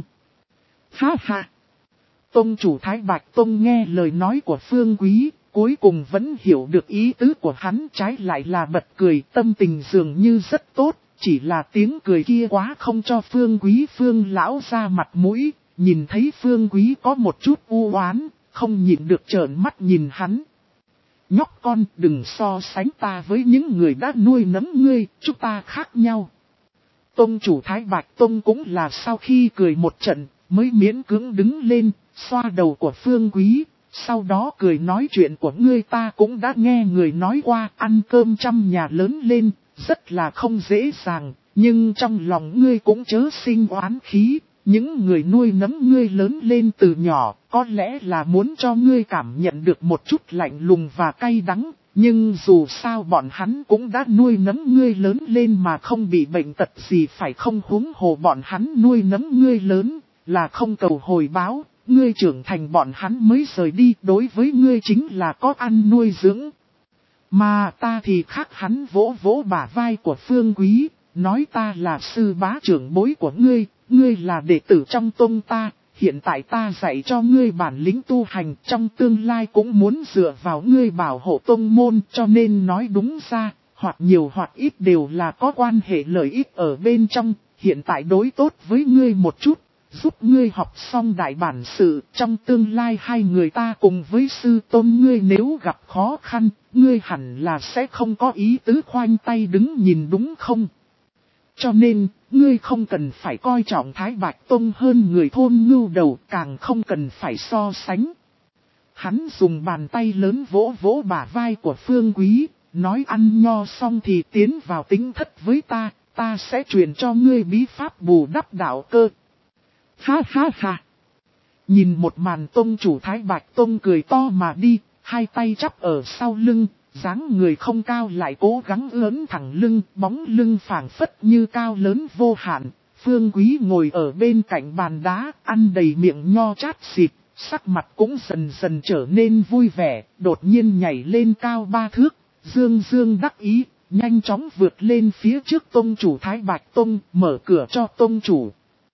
[SPEAKER 1] Ha ha! Tông chủ Thái Bạch Tông nghe lời nói của Phương Quý. Cuối cùng vẫn hiểu được ý tứ của hắn, trái lại là bật cười, tâm tình dường như rất tốt, chỉ là tiếng cười kia quá không cho Phương Quý Phương lão ra mặt mũi, nhìn thấy Phương Quý có một chút u oán, không nhịn được trợn mắt nhìn hắn. Nhóc con, đừng so sánh ta với những người đã nuôi nấng ngươi, chúng ta khác nhau. Tông chủ Thái Bạch Tông cũng là sau khi cười một trận, mới miễn cưỡng đứng lên, xoa đầu của Phương Quý. Sau đó cười nói chuyện của ngươi ta cũng đã nghe người nói qua, ăn cơm trăm nhà lớn lên, rất là không dễ dàng, nhưng trong lòng ngươi cũng chớ sinh oán khí, những người nuôi nấng ngươi lớn lên từ nhỏ, có lẽ là muốn cho ngươi cảm nhận được một chút lạnh lùng và cay đắng, nhưng dù sao bọn hắn cũng đã nuôi nấng ngươi lớn lên mà không bị bệnh tật gì phải không, huống hồ bọn hắn nuôi nấng ngươi lớn, là không cầu hồi báo. Ngươi trưởng thành bọn hắn mới rời đi, đối với ngươi chính là có ăn nuôi dưỡng. Mà ta thì khác, hắn vỗ vỗ bả vai của Phương Quý, nói ta là sư bá trưởng bối của ngươi, ngươi là đệ tử trong tông ta, hiện tại ta dạy cho ngươi bản lĩnh tu hành, trong tương lai cũng muốn dựa vào ngươi bảo hộ tông môn, cho nên nói đúng ra, hoặc nhiều hoặc ít đều là có quan hệ lợi ích ở bên trong, hiện tại đối tốt với ngươi một chút. Giúp ngươi học xong đại bản sự, trong tương lai hai người ta cùng với sư tôn ngươi nếu gặp khó khăn, ngươi hẳn là sẽ không có ý tứ khoanh tay đứng nhìn đúng không? Cho nên, ngươi không cần phải coi trọng Thái Bạch Tông hơn người thôn ngưu đầu, càng không cần phải so sánh. Hắn dùng bàn tay lớn vỗ vỗ bả vai của Phương Quý, nói ăn nho xong thì tiến vào tính thất với ta, ta sẽ truyền cho ngươi bí pháp bù đắp đạo cơ. Ha ha ha! Nhìn một màn tông chủ Thái Bạch Tông cười to mà đi, hai tay chắp ở sau lưng, dáng người không cao lại cố gắng ưỡn thẳng lưng, bóng lưng phảng phất như cao lớn vô hạn. Phương Quý ngồi ở bên cạnh bàn đá, ăn đầy miệng nho chát xịt, sắc mặt cũng dần dần trở nên vui vẻ, đột nhiên nhảy lên cao ba thước, dương dương đắc ý, nhanh chóng vượt lên phía trước tông chủ Thái Bạch Tông, mở cửa cho tông chủ.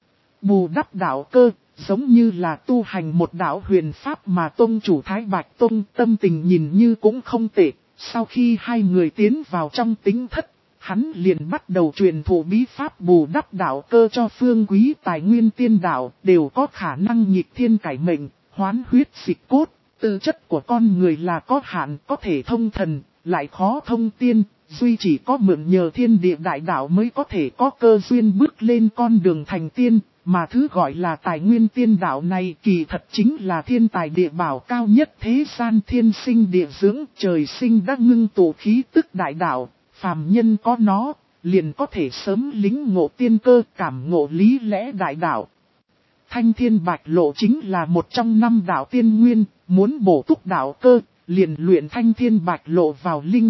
[SPEAKER 1] Bù đắp đạo cơ, giống như là tu hành một đạo huyền pháp mà tông chủ Thái Bạch Tông tâm tình nhìn như cũng không tệ. Sau khi hai người tiến vào trong tính thất, hắn liền bắt đầu truyền thụ bí pháp bù đắp đạo cơ cho Phương Quý. Tài nguyên tiên đạo đều có khả năng nghịch thiên cải mệnh, hoán huyết dịch cốt. Tư chất của con người là có hạn, có thể thông thần, lại khó thông tiên. Duy chỉ có mượn nhờ thiên địa đại đạo mới có thể có cơ duyên bước lên con đường thành tiên. Mà thứ gọi là tài nguyên tiên đạo này kỳ thật chính là thiên tài địa bảo cao nhất thế gian, thiên sinh địa dưỡng, trời sinh đã ngưng tụ khí tức đại đạo, phàm nhân có nó, liền có thể sớm lính ngộ tiên cơ, cảm ngộ lý lẽ đại đạo. Thanh thiên bạch lộ chính là một trong năm đạo tiên nguyên, muốn bổ túc đạo cơ, liền luyện thanh thiên bạch lộ vào linh tức,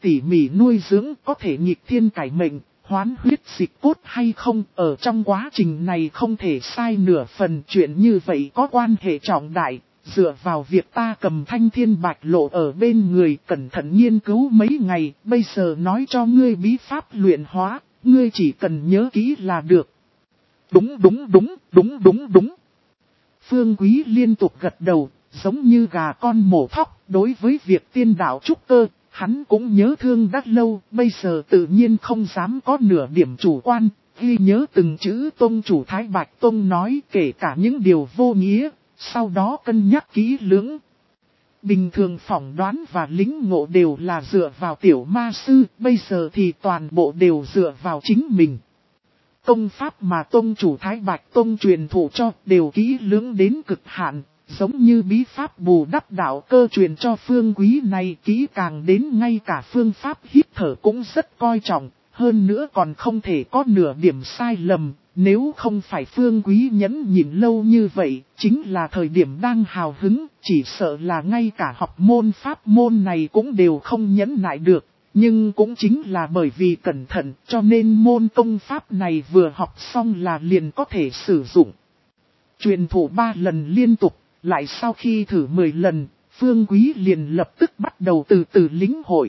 [SPEAKER 1] tỉ mỉ nuôi dưỡng có thể nghịch thiên cải mệnh, hoán huyết dịch cốt hay không, ở trong quá trình này không thể sai nửa phần. Chuyện như vậy có quan hệ trọng đại, dựa vào việc ta cầm thanh thiên bạch lộ ở bên người cẩn thận nghiên cứu mấy ngày, bây giờ nói cho ngươi bí pháp luyện hóa, ngươi chỉ cần nhớ kỹ là được. Đúng đúng đúng, đúng đúng đúng. Phương Quý liên tục gật đầu, giống như gà con mổ thóc. Đối với việc tiên đạo trúc cơ, hắn cũng nhớ thương đã lâu, bây giờ tự nhiên không dám có nửa điểm chủ quan. Ghi nhớ từng chữ tông chủ Thái Bạch Tông nói, kể cả những điều vô nghĩa, sau đó cân nhắc kỹ lưỡng. Bình thường phỏng đoán và lính ngộ đều là dựa vào tiểu ma sư, bây giờ thì toàn bộ đều dựa vào chính mình. Công pháp mà tông chủ Thái Bạch Tông truyền thụ cho đều kỹ lưỡng đến cực hạn, giống như bí pháp bù đắp đạo cơ truyền cho Phương Quý này kỹ càng đến ngay cả phương pháp hít thở cũng rất coi trọng, hơn nữa còn không thể có nửa điểm sai lầm. Nếu không phải Phương Quý nhẫn nhịn lâu như vậy, chính là thời điểm đang hào hứng, chỉ sợ là ngay cả học môn pháp môn này cũng đều không nhẫn nại được. Nhưng cũng chính là bởi vì cẩn thận, cho nên môn công pháp này vừa học xong là liền có thể sử dụng. Truyền thụ ba lần liên tục, lại sau khi thử mười lần, Phương Quý liền lập tức bắt đầu từ từ lĩnh hội.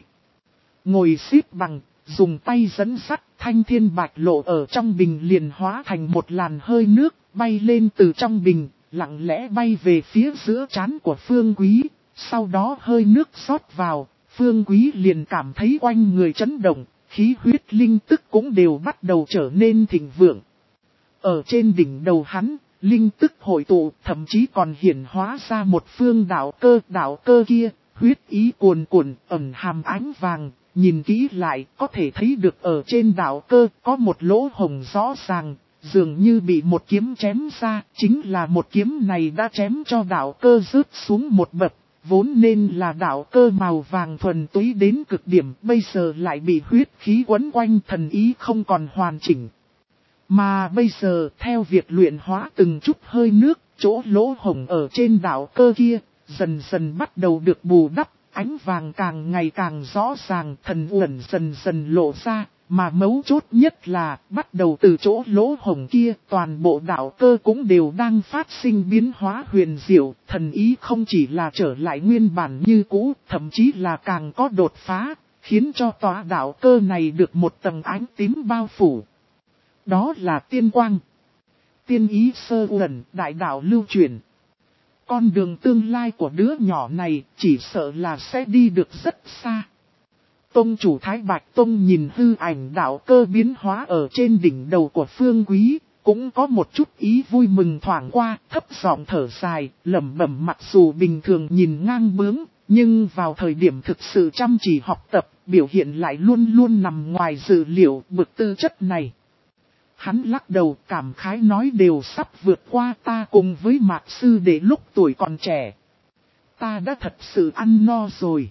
[SPEAKER 1] Ngồi xếp bằng, dùng tay dẫn sắt, thanh thiên bạch lộ ở trong bình liền hóa thành một làn hơi nước, bay lên từ trong bình, lặng lẽ bay về phía giữa trán của Phương Quý. Sau đó hơi nước rót vào, Phương Quý liền cảm thấy quanh người chấn động, khí huyết linh tức cũng đều bắt đầu trở nên thịnh vượng. Ở trên đỉnh đầu hắn, linh tức hội tụ, thậm chí còn hiển hóa ra một phương đạo cơ. Đạo cơ kia, huyết ý cuồn cuộn, ẩn hàm ánh vàng. Nhìn kỹ lại, có thể thấy được ở trên đạo cơ có một lỗ hồng rõ ràng, dường như bị một kiếm chém ra. Chính là một kiếm này đã chém cho đạo cơ rớt xuống một bậc. Vốn nên là đạo cơ màu vàng thuần túy đến cực điểm, bây giờ lại bị huyết khí quấn quanh, thần ý không còn hoàn chỉnh. Mà bây giờ, theo việc luyện hóa từng chút hơi nước, chỗ lỗ hổng ở trên đạo cơ kia, dần dần bắt đầu được bù đắp, ánh vàng càng ngày càng rõ ràng, thần uẩn dần dần lộ ra. Mà mấu chốt nhất là, bắt đầu từ chỗ lỗ hổng kia, toàn bộ đạo cơ cũng đều đang phát sinh biến hóa huyền diệu, thần ý không chỉ là trở lại nguyên bản như cũ, thậm chí là càng có đột phá, khiến cho tòa đạo cơ này được một tầng ánh tím bao phủ. Đó là tiên quang. Tiên ý sơ uẩn, đại đạo lưu truyền. Con đường tương lai của đứa nhỏ này chỉ sợ là sẽ đi được rất xa. Tông chủ Thái Bạch Tông nhìn hư ảnh đạo cơ biến hóa ở trên đỉnh đầu của Phương Quý, cũng có một chút ý vui mừng thoảng qua, thấp giọng thở dài, lẩm bẩm mặc dù bình thường nhìn ngang bướng, nhưng vào thời điểm thực sự chăm chỉ học tập, biểu hiện lại luôn luôn nằm ngoài dự liệu bực tư chất này. Hắn lắc đầu cảm khái nói đều sắp vượt qua ta cùng với Mạc Sư Đệ lúc tuổi còn trẻ. Ta đã thật sự ăn no rồi.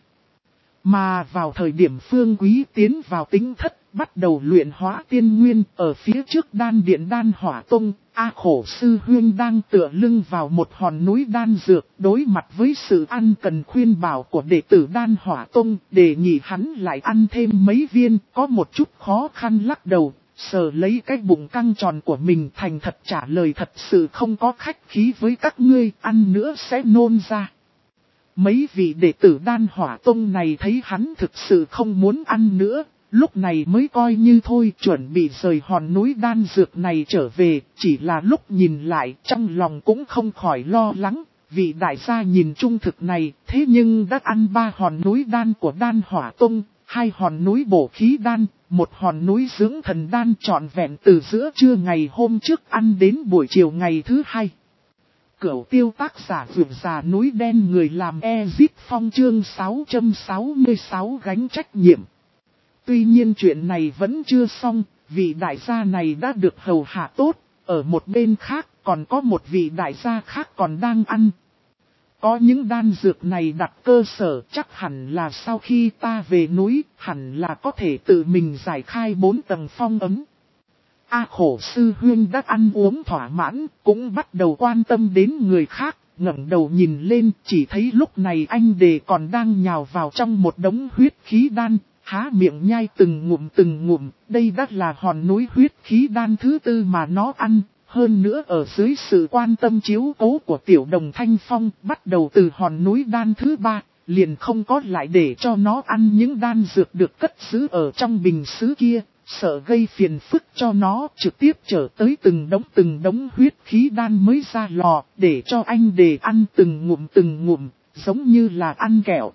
[SPEAKER 1] Mà vào thời điểm Phương Quý tiến vào tính thất, bắt đầu luyện hóa tiên nguyên, ở phía trước đan điện Đan Hỏa Tông, A Khổ Sư Huyên đang tựa lưng vào một hòn núi đan dược, đối mặt với sự ăn cần khuyên bảo của đệ tử Đan Hỏa Tông, đề nghị hắn lại ăn thêm mấy viên, có một chút khó khăn lắc đầu, sờ lấy cái bụng căng tròn của mình thành thật trả lời thật sự không có khách khí với các ngươi, ăn nữa sẽ nôn ra. Mấy vị đệ tử Đan Hỏa Tông này thấy hắn thực sự không muốn ăn nữa, lúc này mới coi như thôi chuẩn bị rời hòn núi đan dược này trở về, chỉ là lúc nhìn lại trong lòng cũng không khỏi lo lắng, vị đại gia nhìn trung thực này thế nhưng đã ăn ba hòn núi đan của Đan Hỏa Tông, hai hòn núi bổ khí đan, một hòn núi dưỡng thần đan trọn vẹn từ giữa trưa ngày hôm trước ăn đến buổi chiều ngày thứ hai. Cửu tiêu tác giả vượt già núi đen người làm Ezip Phong chương sáu trăm sáu mươi sáu gánh trách nhiệm. Tuy nhiên chuyện này vẫn chưa xong, vị đại gia này đã được hầu hạ tốt, ở một bên khác còn có một vị đại gia khác còn đang ăn. Có những đan dược này đặt cơ sở chắc hẳn là sau khi ta về núi, hẳn là có thể tự mình giải khai bốn tầng phong ấm. A Khổ Sư Huyên đã ăn uống thỏa mãn, cũng bắt đầu quan tâm đến người khác, ngẩng đầu nhìn lên, chỉ thấy lúc này anh đề còn đang nhào vào trong một đống huyết khí đan, há miệng nhai từng ngụm từng ngụm, đây đã là hòn núi huyết khí đan thứ tư mà nó ăn. Hơn nữa ở dưới sự quan tâm chiếu cố của Tiểu Đồng Thanh Phong, bắt đầu từ hòn núi đan thứ ba, liền không có lại để cho nó ăn những đan dược được cất giữ ở trong bình sứ kia, sợ gây phiền phức cho nó, trực tiếp trở tới từng đống từng đống huyết khí đan mới ra lò, để cho anh Đề ăn từng ngụm từng ngụm, giống như là ăn kẹo.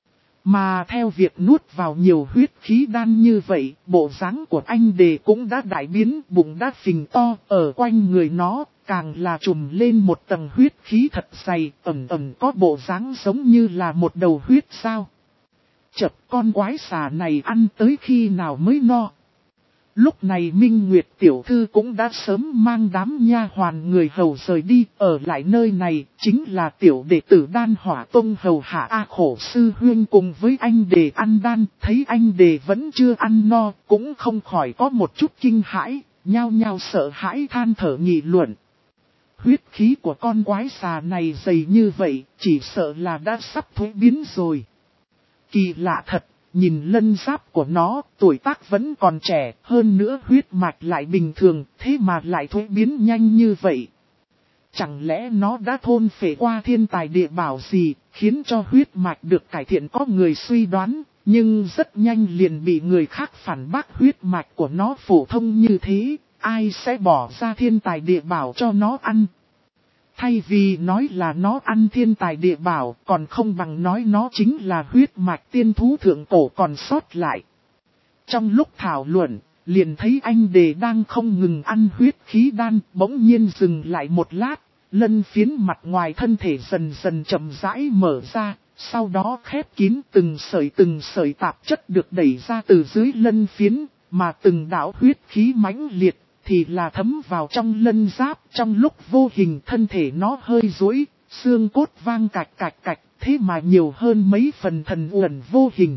[SPEAKER 1] Mà theo việc nuốt vào nhiều huyết khí đan như vậy, bộ dáng của anh Đề cũng đã đại biến, bụng đã phình to, ở quanh người nó, càng là trùm lên một tầng huyết khí thật dày, ẩn ẩn có bộ dáng giống như là một đầu huyết sao. Chợt con quái xà này ăn tới khi nào mới no. Lúc này Minh Nguyệt tiểu thư cũng đã sớm mang đám nha hoàn người hầu rời đi, ở lại nơi này chính là tiểu đệ tử Đan Hỏa Tông hầu hạ A Khổ sư huyên cùng với anh Đề ăn đan, thấy anh Đề vẫn chưa ăn no, cũng không khỏi có một chút kinh hãi, nhao nhao sợ hãi than thở nghị luận. Huyết khí của con quái xà này dày như vậy, chỉ sợ là đã sắp thối biến rồi. Kỳ lạ thật. Nhìn lân giáp của nó, tuổi tác vẫn còn trẻ, hơn nữa huyết mạch lại bình thường, thế mà lại thối biến nhanh như vậy. Chẳng lẽ nó đã thôn phệ qua thiên tài địa bảo gì, khiến cho huyết mạch được cải thiện, có người suy đoán, nhưng rất nhanh liền bị người khác phản bác huyết mạch của nó phổ thông như thế, ai sẽ bỏ ra thiên tài địa bảo cho nó ăn. Thay vì nói là nó ăn thiên tài địa bảo, còn không bằng nói nó chính là huyết mạch tiên thú thượng cổ còn sót lại. Trong lúc thảo luận, liền thấy anh Đề đang không ngừng ăn huyết khí đan, bỗng nhiên dừng lại một lát, lân phiến mặt ngoài thân thể dần dần chậm rãi mở ra, sau đó khép kín từng sợi từng sợi tạp chất được đẩy ra từ dưới lân phiến, mà từng đạo huyết khí mãnh liệt. Thì là thấm vào trong lân giáp, trong lúc vô hình thân thể nó hơi duỗi, xương cốt vang cạch cạch cạch, thế mà nhiều hơn mấy phần thần uẩn vô hình.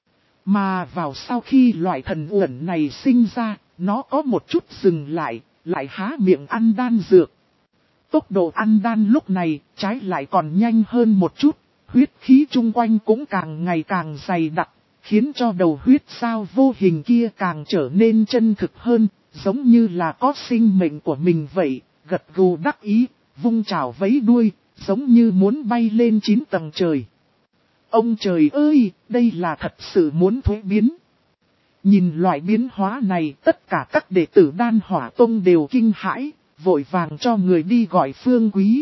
[SPEAKER 1] Mà vào sau khi loại thần uẩn này sinh ra, nó có một chút dừng lại, lại há miệng ăn đan dược. Tốc độ ăn đan lúc này, trái lại còn nhanh hơn một chút, huyết khí chung quanh cũng càng ngày càng dày đặc, khiến cho đầu huyết sao vô hình kia càng trở nên chân thực hơn. Giống như là có sinh mệnh của mình vậy, gật gù đắc ý, vung chảo vẫy đuôi, giống như muốn bay lên chín tầng trời. Ông trời ơi, đây là thật sự muốn thối biến. Nhìn loại biến hóa này, tất cả các đệ tử Đan Hỏa Tông đều kinh hãi, vội vàng cho người đi gọi Phương Quý.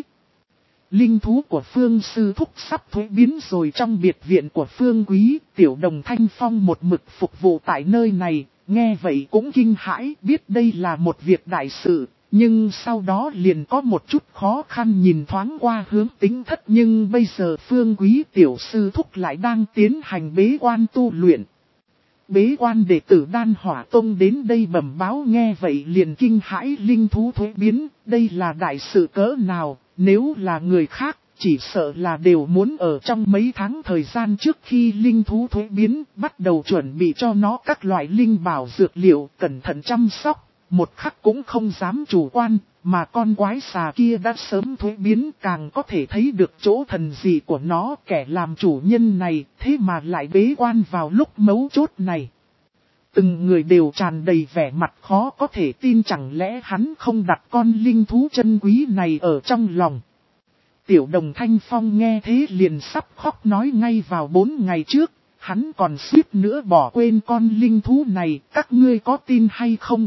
[SPEAKER 1] Linh thú của Phương Sư Thúc sắp thối biến rồi. Trong biệt viện của Phương Quý, Tiểu Đồng Thanh Phong một mực phục vụ tại nơi này. Nghe vậy cũng kinh hãi, biết đây là một việc đại sự, nhưng sau đó liền có một chút khó khăn nhìn thoáng qua hướng Tính Thất, nhưng bây giờ Phương Quý tiểu sư thúc lại đang tiến hành bế quan tu luyện. Bế quan đệ tử Đan Hỏa Tông đến đây bẩm báo, nghe vậy liền kinh hãi, linh thú thối biến, đây là đại sự cỡ nào, nếu là người khác. Chỉ sợ là đều muốn ở trong mấy tháng thời gian trước khi linh thú thối biến, bắt đầu chuẩn bị cho nó các loại linh bảo dược liệu, cẩn thận chăm sóc, một khắc cũng không dám chủ quan, mà con quái xà kia đã sớm thối biến, càng có thể thấy được chỗ thần dị của nó. Kẻ làm chủ nhân này, thế mà lại bế quan vào lúc mấu chốt này. Từng người đều tràn đầy vẻ mặt khó có thể tin, chẳng lẽ hắn không đặt con linh thú chân quý này ở trong lòng. Tiểu Đồng Thanh Phong nghe thế liền sắp khóc, nói ngay vào bốn ngày trước, hắn còn suýt nữa bỏ quên con linh thú này, các ngươi có tin hay không?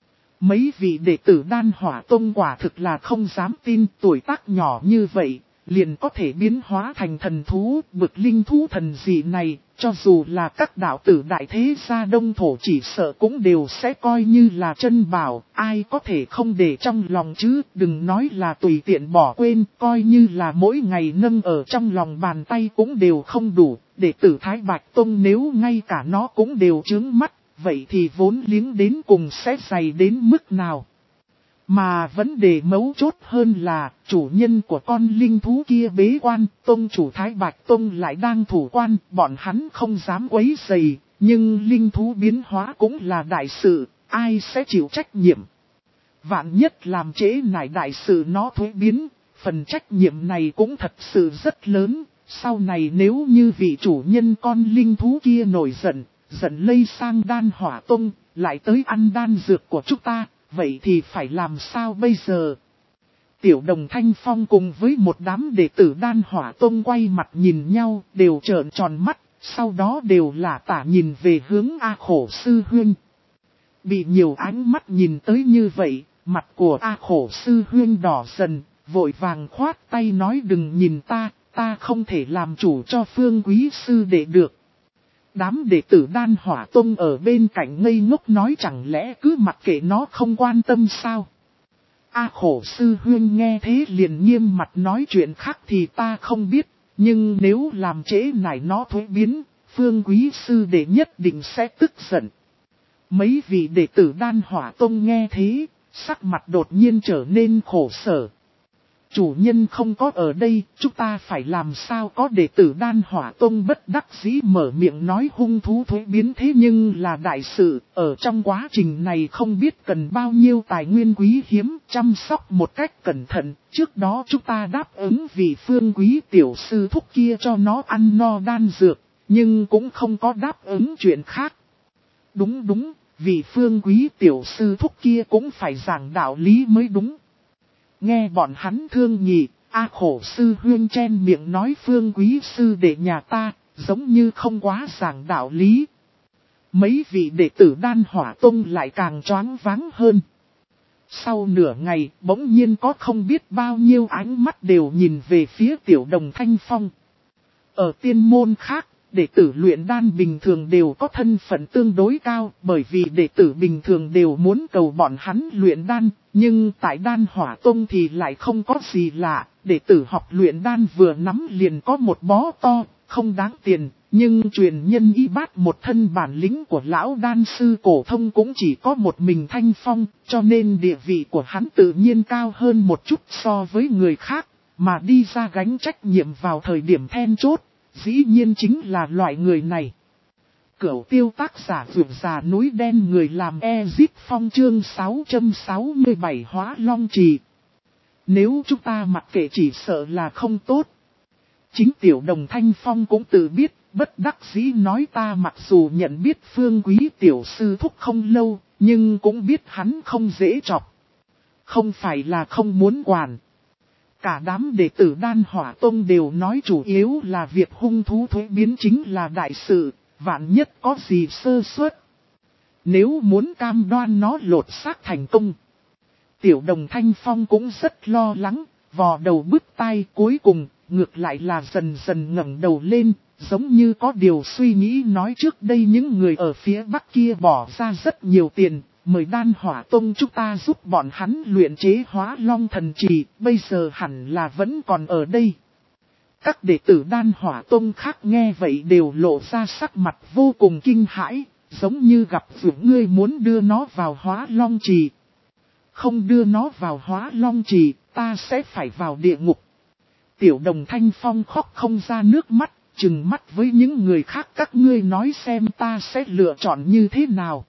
[SPEAKER 1] Mấy vị đệ tử Đan Hỏa Tông quả thực là không dám tin, tuổi tác nhỏ như vậy, liền có thể biến hóa thành thần thú, bực linh thú thần dị này, cho dù là các đạo tử đại thế gia đông thổ chỉ sợ cũng đều sẽ coi như là chân bảo, ai có thể không để trong lòng chứ, đừng nói là tùy tiện bỏ quên, coi như là mỗi ngày nâng ở trong lòng bàn tay cũng đều không đủ, đệ tử Thái Bạch Tông nếu ngay cả nó cũng đều chướng mắt, vậy thì vốn liếng đến cùng sẽ dày đến mức nào. Mà vấn đề mấu chốt hơn là, chủ nhân của con linh thú kia bế quan, tông chủ Thái Bạch Tông lại đang thủ quan, bọn hắn không dám quấy rầy, nhưng linh thú biến hóa cũng là đại sự, ai sẽ chịu trách nhiệm. Vạn nhất làm trễ nải đại sự nó thối biến, phần trách nhiệm này cũng thật sự rất lớn, sau này nếu như vị chủ nhân con linh thú kia nổi giận, giận lây sang Đan Hỏa Tông, lại tới ăn đan dược của chúng ta, vậy thì phải làm sao bây giờ? Tiểu Đồng Thanh Phong cùng với một đám đệ tử Đan Hỏa Tông quay mặt nhìn nhau, đều trợn tròn mắt, sau đó đều là tả nhìn về hướng A Khổ Sư Huynh. Bị nhiều ánh mắt nhìn tới như vậy, mặt của A Khổ Sư Huynh đỏ dần, vội vàng khoát tay nói đừng nhìn ta, ta không thể làm chủ cho Phương Quý Sư đệ được. Đám đệ tử Đan Hỏa Tông ở bên cạnh ngây ngốc nói chẳng lẽ cứ mặc kệ nó không quan tâm sao? A Khổ Sư Huynh nghe thế liền nghiêm mặt nói chuyện khác thì ta không biết, nhưng nếu làm trễ nải nó thối biến, Phương Quý Sư đệ nhất định sẽ tức giận. Mấy vị đệ tử Đan Hỏa Tông nghe thế, sắc mặt đột nhiên trở nên khổ sở. Chủ nhân không có ở đây, chúng ta phải làm sao có đệ tử Đan Hỏa Tông bất đắc dĩ mở miệng nói hung thú thối biến thế nhưng là đại sự, ở trong quá trình này không biết cần bao nhiêu tài nguyên quý hiếm, chăm sóc một cách cẩn thận, trước đó chúng ta đáp ứng vì Phương Quý tiểu sư thúc kia cho nó ăn no đan dược, nhưng cũng không có đáp ứng chuyện khác. Đúng đúng, vì Phương Quý tiểu sư thúc kia cũng phải giảng đạo lý mới đúng. Nghe bọn hắn thương nhị, A Khổ Sư Huynh chen miệng nói Phương Quý Sư đệ nhà ta, giống như không quá giảng đạo lý. Mấy vị đệ tử Đan Hỏa Tông lại càng choáng váng hơn. Sau nửa ngày, bỗng nhiên có không biết bao nhiêu ánh mắt đều nhìn về phía Tiểu Đồng Thanh Phong. Ở tiên môn khác, đệ tử luyện đan bình thường đều có thân phận tương đối cao, bởi vì đệ tử bình thường đều muốn cầu bọn hắn luyện đan, nhưng tại Đan Hỏa Tông thì lại không có gì lạ, đệ tử học luyện đan vừa nắm liền có một bó to, không đáng tiền, nhưng truyền nhân y bát một thân bản lĩnh của lão đan sư cổ thông cũng chỉ có một mình Thanh Phong, cho nên địa vị của hắn tự nhiên cao hơn một chút so với người khác, mà đi ra gánh trách nhiệm vào thời điểm then chốt. Dĩ nhiên chính là loại người này. Cửu tiêu tác giả vượt già núi đen người làm Ezip Phong chương sáu trăm sáu mươi bảy Hóa Long Trì. Nếu chúng ta mặc kệ chỉ sợ là không tốt. Chính Tiểu Đồng Thanh Phong cũng tự biết, bất đắc dĩ nói ta mặc dù nhận biết Phương Quý tiểu sư thúc không lâu, nhưng cũng biết hắn không dễ chọc. Không phải là không muốn quản. Cả đám đệ tử Đan Hỏa Tông đều nói chủ yếu là việc hung thú thối biến chính là đại sự, vạn nhất có gì sơ suất. Nếu muốn cam đoan nó lột xác thành công. Tiểu Đồng Thanh Phong cũng rất lo lắng, vò đầu bứt tai cuối cùng, ngược lại là dần dần ngẩng đầu lên, giống như có điều suy nghĩ nói trước đây những người ở phía bắc kia bỏ ra rất nhiều tiền. Mời Đan Hỏa Tông chúng ta giúp bọn hắn luyện chế Hóa Long Thần Trì, bây giờ hẳn là vẫn còn ở đây. Các đệ tử Đan Hỏa Tông khác nghe vậy đều lộ ra sắc mặt vô cùng kinh hãi, giống như gặp vượt ngươi muốn đưa nó vào Hóa Long Trì. Không đưa nó vào Hóa Long Trì, ta sẽ phải vào địa ngục. Tiểu Đồng Thanh Phong khóc không ra nước mắt, trừng mắt với những người khác các ngươi nói xem ta sẽ lựa chọn như thế nào.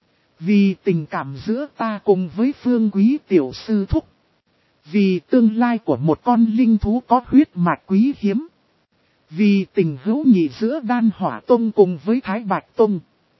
[SPEAKER 1] Vì tình cảm giữa ta cùng với Phương Quý tiểu sư thúc. Vì tương lai của một con linh thú có huyết mạch quý hiếm. Vì tình hữu nghị giữa Đan Hỏa Tông cùng với Thái Bạch Tông.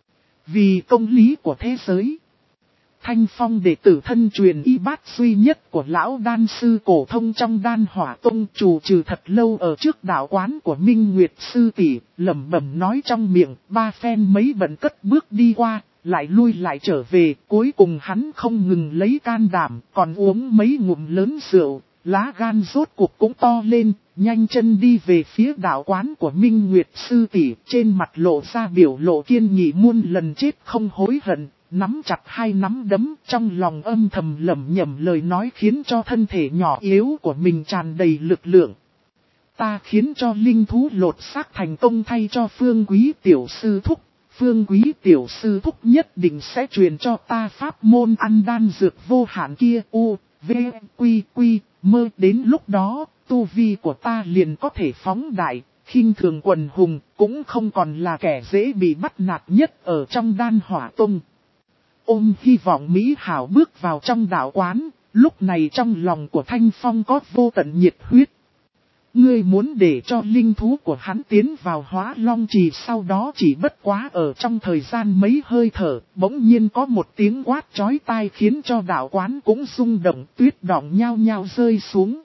[SPEAKER 1] Vì công lý của thế giới. Thanh Phong đệ tử thân truyền y bát duy nhất của lão đan sư cổ thông trong Đan Hỏa Tông chủ trừ thật lâu ở trước đạo quán của Minh Nguyệt sư tỷ, lẩm bẩm nói trong miệng, ba phen mấy bận cất bước đi qua. Lại lui lại trở về, cuối cùng hắn không ngừng lấy can đảm, còn uống mấy ngụm lớn rượu, lá gan rốt cuộc cũng to lên, nhanh chân đi về phía đạo quán của Minh Nguyệt sư tỷ, trên mặt lộ ra biểu lộ kiên nghị muôn lần chết không hối hận, nắm chặt hai nắm đấm, trong lòng âm thầm lẩm nhẩm lời nói khiến cho thân thể nhỏ yếu của mình tràn đầy lực lượng. Ta khiến cho linh thú lột xác thành công thay cho Phương Quý tiểu sư thúc. Phương Quý tiểu sư thúc nhất định sẽ truyền cho ta pháp môn ăn đan dược vô hạn kia u, v, quy, quy, mơ. Đến lúc đó, tu vi của ta liền có thể phóng đại, khinh thường quần hùng, cũng không còn là kẻ dễ bị bắt nạt nhất ở trong Đan Hỏa Tông. Ôm hy vọng mỹ hảo bước vào trong đạo quán, lúc này trong lòng của Thanh Phong có vô tận nhiệt huyết. Ngươi muốn để cho linh thú của hắn tiến vào Hóa Long Trì, sau đó chỉ bất quá ở trong thời gian mấy hơi thở, bỗng nhiên có một tiếng quát chói tai khiến cho đạo quán cũng rung động, tuyết đọng nhao nhao rơi xuống.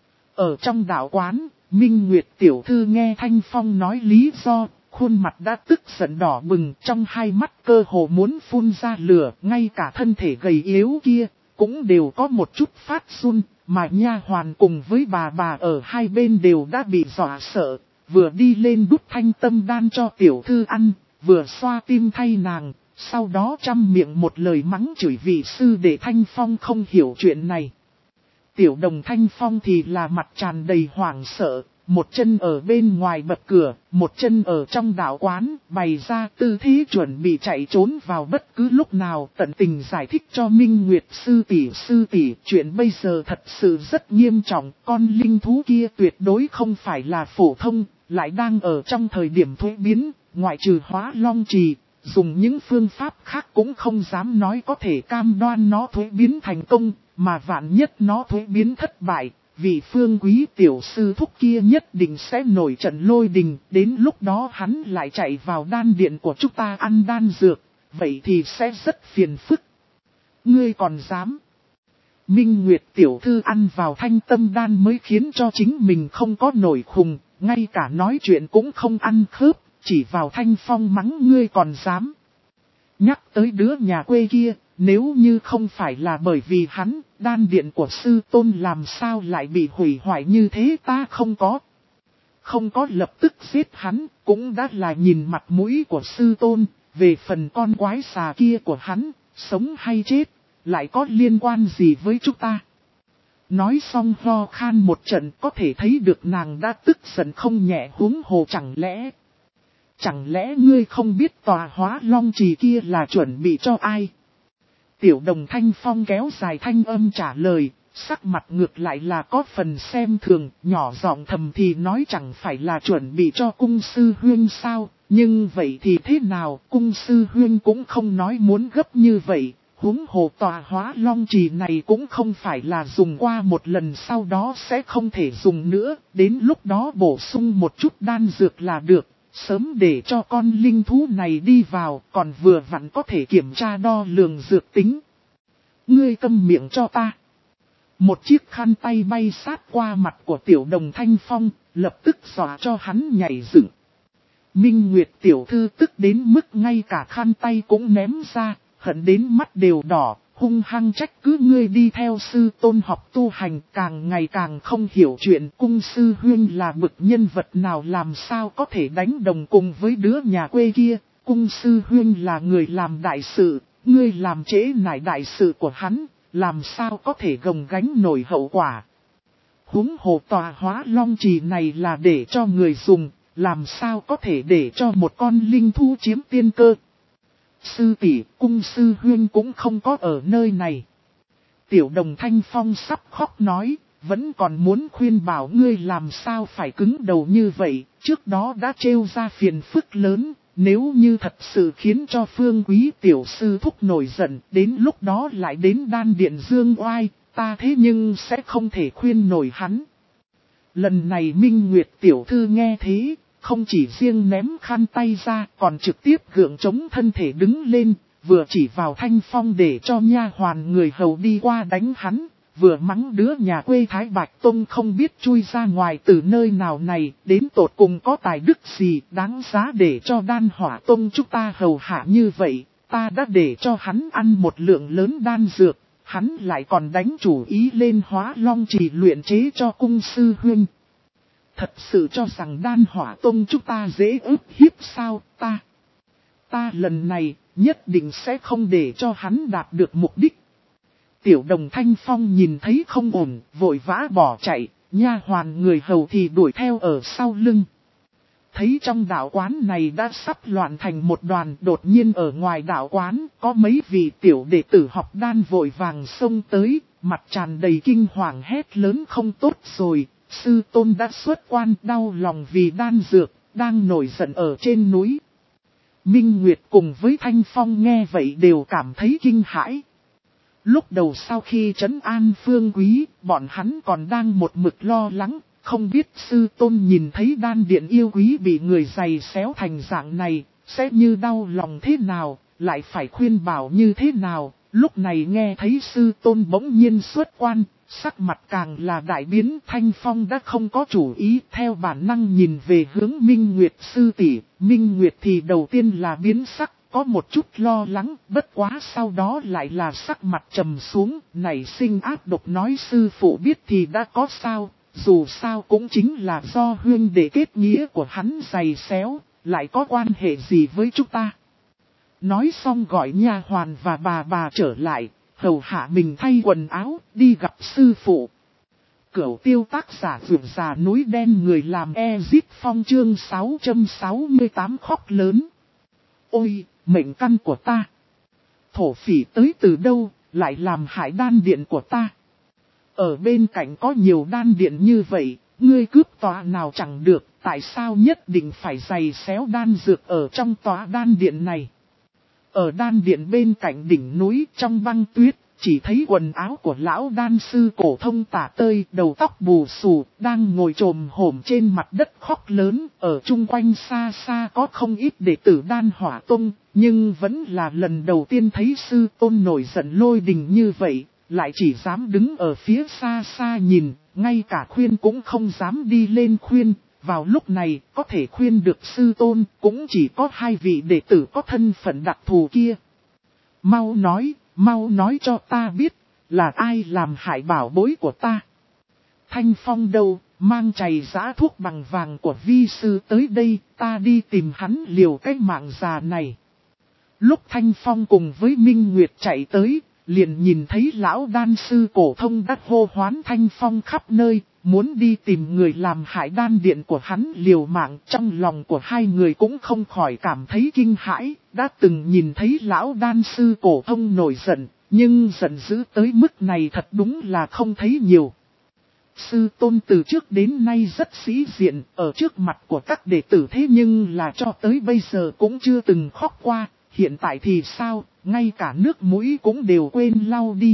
[SPEAKER 1] Ở trong đạo quán, Minh Nguyệt tiểu thư nghe Thanh Phong nói lý do, khuôn mặt đã tức giận đỏ bừng, trong hai mắt cơ hồ muốn phun ra lửa, ngay cả thân thể gầy yếu kia cũng đều có một chút phát run, mà nha hoàn cùng với bà bà ở hai bên đều đã bị dọa sợ, vừa đi lên đút thanh tâm đan cho tiểu thư ăn, vừa xoa tim thay nàng, sau đó trăm miệng một lời mắng chửi vị sư để Thanh Phong không hiểu chuyện này. Tiểu đồng Thanh Phong thì là mặt tràn đầy hoảng sợ, một chân ở bên ngoài bậc cửa, một chân ở trong đạo quán, bày ra tư thế chuẩn bị chạy trốn vào bất cứ lúc nào, tận tình giải thích cho Minh Nguyệt sư tỷ sư tỷ, chuyện bây giờ thật sự rất nghiêm trọng, con linh thú kia tuyệt đối không phải là phổ thông, lại đang ở trong thời điểm thuế biến, ngoại trừ Hóa Long Trì, dùng những phương pháp khác cũng không dám nói có thể cam đoan nó thuế biến thành công, mà vạn nhất nó thuế biến thất bại. Vị Phương Quý tiểu sư thúc kia nhất định sẽ nổi trận lôi đình, đến lúc đó hắn lại chạy vào đan điện của chúng ta ăn đan dược, vậy thì sẽ rất phiền phức. Ngươi còn dám? Minh Nguyệt tiểu thư ăn vào thanh tâm đan mới khiến cho chính mình không có nổi khùng, ngay cả nói chuyện cũng không ăn khớp, chỉ vào Thanh Phong mắng ngươi còn dám. Nhắc tới đứa nhà quê kia, nếu như không phải là bởi vì hắn, đan điện của sư tôn làm sao lại bị hủy hoại như thế ta không có. Không có lập tức giết hắn, cũng đã là nhìn mặt mũi của sư tôn, về phần con quái xà kia của hắn, sống hay chết, lại có liên quan gì với chúng ta. Nói xong ho khan một trận có thể thấy được nàng đã tức giận không nhẹ, huống hồ chẳng lẽ. Chẳng lẽ ngươi không biết tòa Hóa Long Trì kia là chuẩn bị cho ai? Tiểu đồng Thanh Phong kéo dài thanh âm trả lời, sắc mặt ngược lại là có phần xem thường, nhỏ giọng thầm thì nói chẳng phải là chuẩn bị cho cung sư huyên sao, nhưng vậy thì thế nào, cung sư huyên cũng không nói muốn gấp như vậy, huống hồ tòa Hóa Long Trì này cũng không phải là dùng qua một lần sau đó sẽ không thể dùng nữa, đến lúc đó bổ sung một chút đan dược là được. Sớm để cho con linh thú này đi vào, còn vừa vặn có thể kiểm tra đo lường dược tính. Ngươi câm miệng cho ta. Một chiếc khăn tay bay sát qua mặt của tiểu đồng Thanh Phong, lập tức dọa cho hắn nhảy dựng. Minh Nguyệt tiểu thư tức đến mức ngay cả khăn tay cũng ném ra, hận đến mắt đều đỏ, hung hăng trách cứ ngươi đi theo sư tôn học tu hành, càng ngày càng không hiểu chuyện, cung sư huyên là bực nhân vật nào làm sao có thể đánh đồng cùng với đứa nhà quê kia, cung sư huyên là người làm đại sự, ngươi làm trễ nải đại sự của hắn, làm sao có thể gồng gánh nổi hậu quả. Huống hồ tòa Hóa Long Trì này là để cho người dùng, làm sao có thể để cho một con linh thú chiếm tiên cơ. Sư tỷ, cung sư huyên cũng không có ở nơi này. Tiểu đồng Thanh Phong sắp khóc nói, vẫn còn muốn khuyên bảo ngươi làm sao phải cứng đầu như vậy, trước đó đã trêu ra phiền phức lớn, nếu như thật sự khiến cho Phương Quý tiểu sư thúc nổi giận, đến lúc đó lại đến đan điện dương oai, ta thế nhưng sẽ không thể khuyên nổi hắn. Lần này Minh Nguyệt tiểu thư nghe thế, không chỉ riêng ném khăn tay ra, còn trực tiếp gượng chống thân thể đứng lên, vừa chỉ vào Thanh Phong để cho nha hoàn người hầu đi qua đánh hắn, vừa mắng đứa nhà quê Thái Bạch Tông không biết chui ra ngoài từ nơi nào này, đến tột cùng có tài đức gì đáng giá để cho Đan Hỏa Tông chúng ta hầu hạ như vậy, ta đã để cho hắn ăn một lượng lớn đan dược, hắn lại còn đánh chủ ý lên Hóa Long Trì luyện chế cho cung sư huynh. Thật sự cho rằng Đan Hỏa Tông chúng ta dễ ức hiếp sao, ta. Ta lần này nhất định sẽ không để cho hắn đạt được mục đích. Tiểu đồng Thanh Phong nhìn thấy không ổn, vội vã bỏ chạy, nha hoàn người hầu thì đuổi theo ở sau lưng. Thấy trong đạo quán này đã sắp loạn thành một đoàn, đột nhiên ở ngoài đạo quán có mấy vị tiểu đệ tử học đan vội vàng xông tới, mặt tràn đầy kinh hoàng hét lớn không tốt rồi. Sư tôn đã xuất quan, đau lòng vì đan dược, đang nổi giận ở trên núi. Minh Nguyệt cùng với Thanh Phong nghe vậy đều cảm thấy kinh hãi. Lúc đầu sau khi trấn an Phương Quý, bọn hắn còn đang một mực lo lắng, không biết sư tôn nhìn thấy đan điện yêu quý bị người giày xéo thành dạng này, sẽ như đau lòng thế nào, lại phải khuyên bảo như thế nào. Lúc này nghe thấy sư tôn bỗng nhiên xuất quan, sắc mặt càng là đại biến. Thanh Phong đã không có chủ ý, theo bản năng nhìn về hướng Minh Nguyệt sư tỷ. Minh Nguyệt thì đầu tiên là biến sắc, có một chút lo lắng, bất quá sau đó lại là sắc mặt trầm xuống, nảy sinh ác độc nói sư phụ biết thì đã có sao, dù sao cũng chính là do huyên đệ kết nghĩa của hắn giày xéo, lại có quan hệ gì với chúng ta. Nói xong gọi nha hoàn và bà bà trở lại, hầu hạ mình thay quần áo, đi gặp sư phụ. Cửu tiêu tác giả vượt già núi đen người làm Ezip Phong chương sáu trăm sáu mươi tám khóc lớn. Ôi, mệnh căn của ta! Thổ phỉ tới từ đâu, lại làm hại đan điện của ta? Ở bên cạnh có nhiều đan điện như vậy, ngươi cướp tòa nào chẳng được, tại sao nhất định phải giày xéo đan dược ở trong tòa đan điện này? Ở đan điện bên cạnh đỉnh núi trong băng tuyết, chỉ thấy quần áo của lão đan sư cổ thông tả tơi, đầu tóc bù xù, đang ngồi trồm hổm trên mặt đất khóc lớn. Ở chung quanh xa xa có không ít đệ tử đan hỏa tông, nhưng vẫn là lần đầu tiên thấy sư tôn nổi giận lôi đình như vậy, lại chỉ dám đứng ở phía xa xa nhìn, ngay cả khuyên cũng không dám đi lên khuyên. Vào lúc này, có thể khuyên được sư tôn, cũng chỉ có hai vị đệ tử có thân phận đặc thù kia. Mau nói, mau nói cho ta biết, là ai làm hại bảo bối của ta. Thanh Phong đâu, mang chày giã thuốc bằng vàng của vi sư tới đây, ta đi tìm hắn liều cái mạng già này. Lúc Thanh Phong cùng với Minh Nguyệt chạy tới, liền nhìn thấy lão đan sư cổ thông đắc hô hoán Thanh Phong khắp nơi, muốn đi tìm người làm hại đan điện của hắn liều mạng. Trong lòng của hai người cũng không khỏi cảm thấy kinh hãi, đã từng nhìn thấy lão đan sư cổ thông nổi giận, nhưng giận dữ tới mức này thật đúng là không thấy nhiều. Sư tôn từ trước đến nay rất sĩ diện, ở trước mặt của các đệ tử thế nhưng là cho tới bây giờ cũng chưa từng khóc qua, hiện tại thì sao, ngay cả nước mũi cũng đều quên lau đi.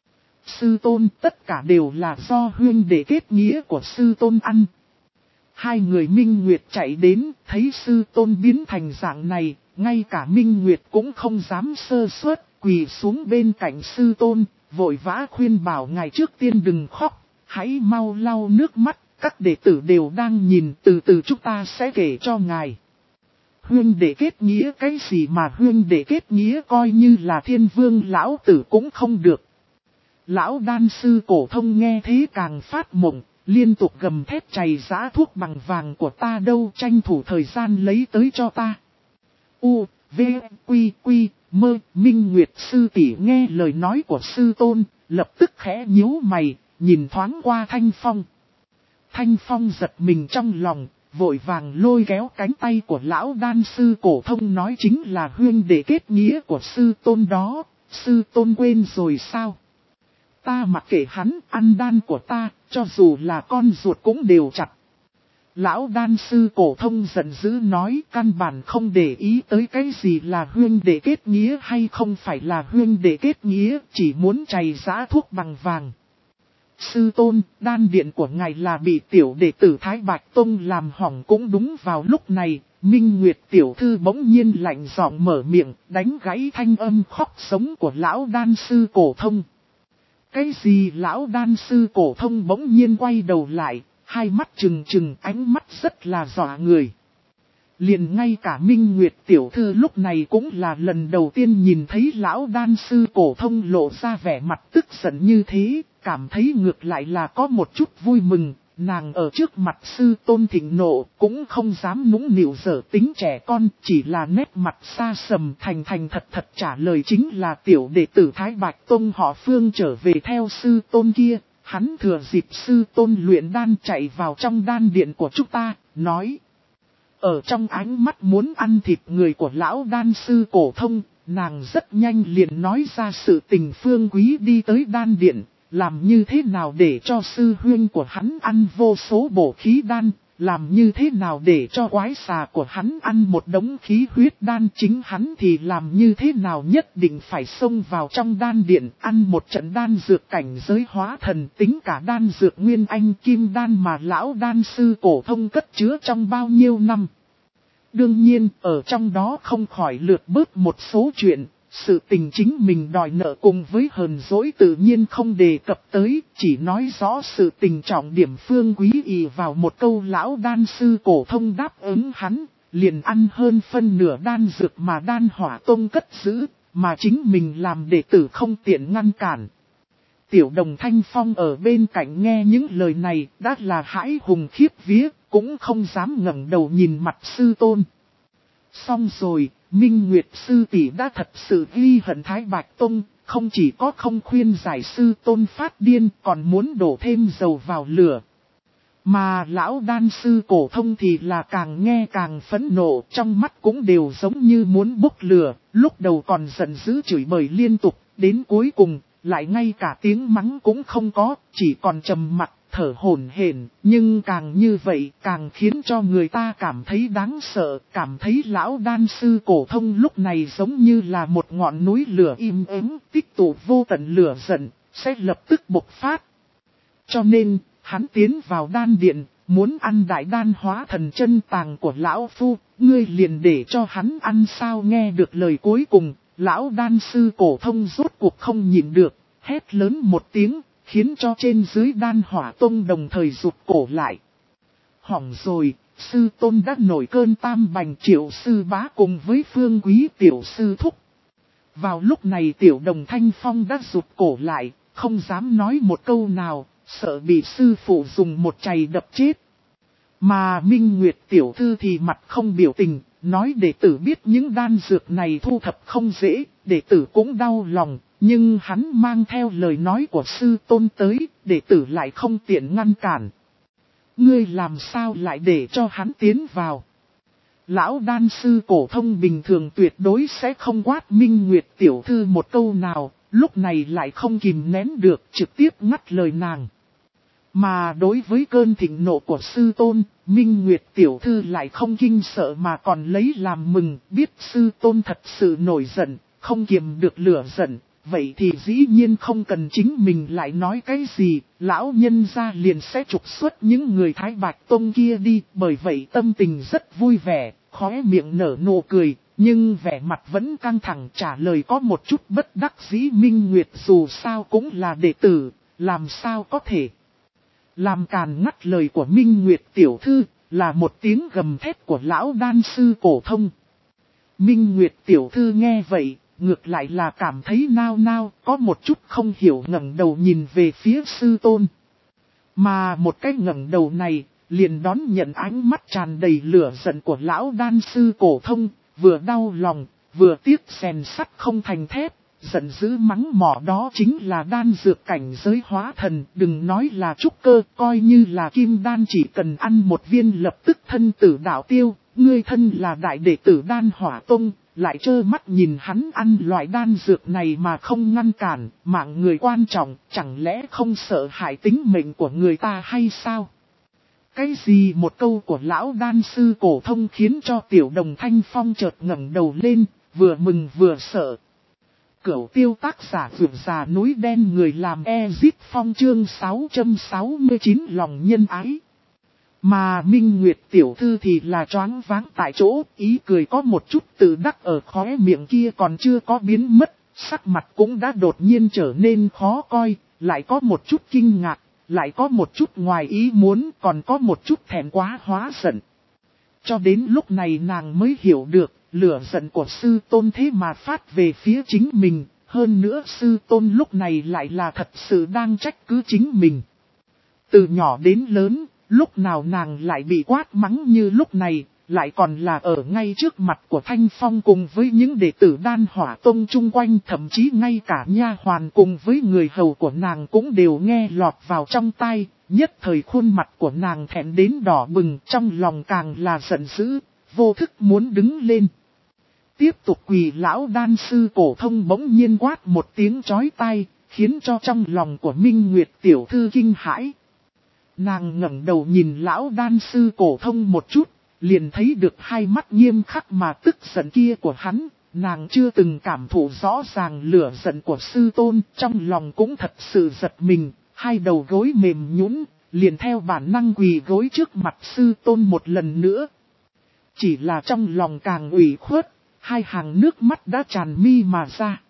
[SPEAKER 1] Sư tôn tất cả đều là do huyên đệ kết nghĩa của sư tôn ăn. Hai người Minh Nguyệt chạy đến, thấy sư tôn biến thành dạng này, ngay cả Minh Nguyệt cũng không dám sơ suất, quỳ xuống bên cạnh sư tôn, vội vã khuyên bảo ngài trước tiên đừng khóc, hãy mau lau nước mắt, các đệ tử đều đang nhìn, từ từ chúng ta sẽ kể cho ngài. Huyên đệ kết nghĩa cái gì mà huyên đệ kết nghĩa, coi như là thiên vương lão tử cũng không được. Lão đan sư cổ thông nghe thế càng phát mộng, liên tục gầm thét chày giã thuốc bằng vàng của ta đâu, tranh thủ thời gian lấy tới cho ta. U, V, Quy, Quy, Mơ, Minh Nguyệt sư tỷ nghe lời nói của sư tôn, lập tức khẽ nhíu mày, nhìn thoáng qua Thanh Phong. Thanh Phong giật mình trong lòng, vội vàng lôi kéo cánh tay của lão đan sư cổ thông nói chính là huyên đệ kết nghĩa của sư tôn đó, sư tôn quên rồi sao? Ta mặc kệ hắn, ăn đan của ta, cho dù là con ruột cũng đều chặt. Lão đan sư cổ thông giận dữ nói, căn bản không để ý tới cái gì là huyên đệ kết nghĩa hay không phải là huyên đệ kết nghĩa, chỉ muốn chày giã thuốc bằng vàng. Sư tôn, đan điện của ngài là bị tiểu đệ tử Thái Bạch Tông làm hỏng. Cũng đúng vào lúc này, Minh Nguyệt tiểu thư bỗng nhiên lạnh giọng mở miệng, đánh gãy thanh âm khóc sống của lão đan sư cổ thông. Cái gì? Lão đan sư cổ thông bỗng nhiên quay đầu lại, hai mắt trừng trừng, ánh mắt rất là dọa người. Liền ngay cả Minh Nguyệt tiểu thư lúc này cũng là lần đầu tiên nhìn thấy lão đan sư cổ thông lộ ra vẻ mặt tức giận như thế, cảm thấy ngược lại là có một chút vui mừng. Nàng ở trước mặt sư tôn thịnh nộ, cũng không dám nũng nịu dở tính trẻ con, chỉ là nét mặt xa sầm thành thành thật thật trả lời chính là tiểu đệ tử Thái Bạch Tông họ Phương trở về theo sư tôn kia. Hắn thừa dịp sư tôn luyện đan chạy vào trong đan điện của chúng ta, nói. Ở trong ánh mắt muốn ăn thịt người của lão đan sư cổ thông, nàng rất nhanh liền nói ra sự tình. Phương Quý đi tới đan điện, làm như thế nào để cho sư huynh của hắn ăn vô số bổ khí đan, làm như thế nào để cho quái xà của hắn ăn một đống khí huyết đan, chính hắn thì làm như thế nào nhất định phải xông vào trong đan điện ăn một trận đan dược cảnh giới hóa thần, tính cả đan dược nguyên anh kim đan mà lão đan sư cổ thông cất chứa trong bao nhiêu năm. Đương nhiên, ở trong đó không khỏi lượt bớt một số chuyện, sự tình chính mình đòi nợ cùng với hờn dỗi tự nhiên không đề cập tới, chỉ nói rõ sự tình trọng điểm. Phương Quý ỷ vào một câu lão đan sư cổ thông đáp ứng hắn, liền ăn hơn phân nửa đan dược mà Đan Hỏa Tông cất giữ, mà chính mình làm đệ tử không tiện ngăn cản. Tiểu Đồng Thanh Phong ở bên cạnh nghe những lời này đã là hãi hùng khiếp vía, cũng không dám ngẩng đầu nhìn mặt sư tôn. Xong rồi, Minh Nguyệt sư tỷ đã thật sự ghi hận Thái Bạch Tông, không chỉ có không khuyên giải sư tôn phát điên, còn muốn đổ thêm dầu vào lửa. Mà lão đan sư cổ thông thì là càng nghe càng phẫn nộ, trong mắt cũng đều giống như muốn bốc lửa, lúc đầu còn giận dữ chửi bới liên tục, đến cuối cùng, lại ngay cả tiếng mắng cũng không có, chỉ còn trầm mặc, thở hổn hển, nhưng càng như vậy càng khiến cho người ta cảm thấy đáng sợ, cảm thấy lão đan sư cổ thông lúc này giống như là một ngọn núi lửa im ắng, tích tụ vô tận lửa giận, sẽ lập tức bộc phát. Cho nên, hắn tiến vào đan điện, muốn ăn đại đan hóa thần chân tàng của lão phu, ngươi liền để cho hắn ăn sao? Nghe được lời cuối cùng, lão đan sư cổ thông rốt cuộc không nhịn được, hét lớn một tiếng, khiến cho trên dưới Đan Hỏa Tông đồng thời rụt cổ lại. Hỏng rồi, sư tôn đã nổi cơn tam bành, Triệu sư bá cùng với Phương Quý tiểu sư thúc. Vào lúc này Tiểu Đồng Thanh Phong đã rụt cổ lại, không dám nói một câu nào, sợ bị sư phụ dùng một chày đập chết. Mà Minh Nguyệt tiểu thư thì mặt không biểu tình, nói đệ tử biết những đan dược này thu thập không dễ, đệ tử cũng đau lòng, nhưng hắn mang theo lời nói của sư tôn tới, đệ tử lại không tiện ngăn cản. Ngươi làm sao lại để cho hắn tiến vào? Lão đan sư cổ thông bình thường tuyệt đối sẽ không quát Minh Nguyệt tiểu thư một câu nào, lúc này lại không kìm nén được, trực tiếp ngắt lời nàng. Mà đối với cơn thịnh nộ của sư tôn, Minh Nguyệt tiểu thư lại không kinh sợ mà còn lấy làm mừng, biết sư tôn thật sự nổi giận, không kiềm được lửa giận, vậy thì dĩ nhiên không cần chính mình lại nói cái gì, lão nhân gia liền sẽ trục xuất những người Thái Bạch Tông kia đi, bởi vậy tâm tình rất vui vẻ, khóe miệng nở nụ cười, nhưng vẻ mặt vẫn căng thẳng trả lời có một chút bất đắc dĩ. Minh Nguyệt dù sao cũng là đệ tử, làm sao có thể làm càn ngắt lời của Minh Nguyệt tiểu thư, là một tiếng gầm thét của lão đan sư cổ thông. Minh Nguyệt tiểu thư nghe vậy, ngược lại là cảm thấy nao nao, có một chút không hiểu, ngẩng đầu nhìn về phía sư tôn. Mà một cái ngẩng đầu này, liền đón nhận ánh mắt tràn đầy lửa giận của lão đan sư cổ thông, vừa đau lòng, vừa tiếc rèn sắt không thành thép. Giận dữ mắng mỏ đó chính là đan dược cảnh giới hóa thần, đừng nói là trúc cơ, coi như là kim đan chỉ cần ăn một viên lập tức thân tử đạo tiêu, ngươi thân là đại đệ tử Đan Hỏa Tông, lại trơ mắt nhìn hắn ăn loại đan dược này mà không ngăn cản, mạng người quan trọng, chẳng lẽ không sợ hại tính mệnh của người ta hay sao? Cái gì một câu của lão đan sư cổ thông khiến cho Tiểu Đồng Thanh Phong chợt ngẩng đầu lên, vừa mừng vừa sợ. Cửu tiêu tác giả vượt già núi đen, người làm Ezit Phong chương sáu trăm sáu mươi chín lòng nhân ái. Mà Minh Nguyệt tiểu thư thì là choáng váng tại chỗ, ý cười có một chút tự đắc ở khóe miệng kia còn chưa có biến mất, sắc mặt cũng đã đột nhiên trở nên khó coi, lại có một chút kinh ngạc, lại có một chút ngoài ý muốn, còn có một chút thẹn quá hóa giận. Cho đến lúc này nàng mới hiểu được, lửa giận của sư tôn thế mà phát về phía chính mình, hơn nữa sư tôn lúc này lại là thật sự đang trách cứ chính mình. Từ nhỏ đến lớn, lúc nào nàng lại bị quát mắng như lúc này, lại còn là ở ngay trước mặt của Thanh Phong cùng với những đệ tử Đan Hỏa Tông chung quanh, thậm chí ngay cả nha hoàn cùng với người hầu của nàng cũng đều nghe lọt vào trong tai, nhất thời khuôn mặt của nàng thẹn đến đỏ bừng, trong lòng càng là giận dữ, vô thức muốn đứng lên. Tiếp tục quỳ lão đan sư cổ thông bỗng nhiên quát một tiếng chói tai, khiến cho trong lòng của Minh Nguyệt tiểu thư kinh hãi. Nàng ngẩng đầu nhìn lão đan sư cổ thông một chút, liền thấy được hai mắt nghiêm khắc mà tức giận kia của hắn. Nàng chưa từng cảm thụ rõ ràng lửa giận của sư tôn, trong lòng cũng thật sự giật mình, hai đầu gối mềm nhũn, liền theo bản năng quỳ gối trước mặt sư tôn một lần nữa. Chỉ là trong lòng càng ủy khuất, hai hàng nước mắt đã tràn mi mà ra.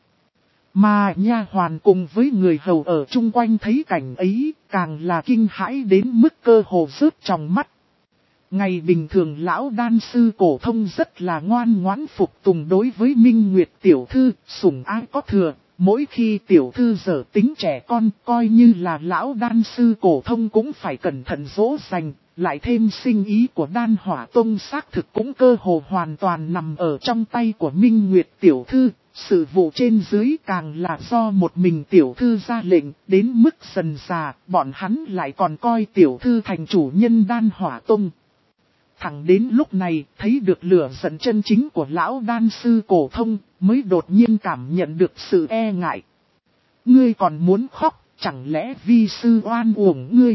[SPEAKER 1] Mà nha hoàn cùng với người hầu ở chung quanh thấy cảnh ấy, càng là kinh hãi đến mức cơ hồ rớt trong mắt. Ngày bình thường lão đan sư cổ thông rất là ngoan ngoãn phục tùng đối với Minh Nguyệt tiểu thư, sủng ái có thừa. Mỗi khi tiểu thư dở tính trẻ con, coi như là lão đan sư cổ thông cũng phải cẩn thận dỗ dành, lại thêm sinh ý của Đan Hỏa Tông xác thực cũng cơ hồ hoàn toàn nằm ở trong tay của Minh Nguyệt tiểu thư. Sự vụ trên dưới càng là do một mình tiểu thư ra lệnh, đến mức dần già, bọn hắn lại còn coi tiểu thư thành chủ nhân Đan Hỏa Tông. Thẳng đến lúc này, thấy được lửa giận chân chính của lão đan sư cổ thông, mới đột nhiên cảm nhận được sự e ngại. Ngươi còn muốn khóc, chẳng lẽ vi sư oan uổng ngươi?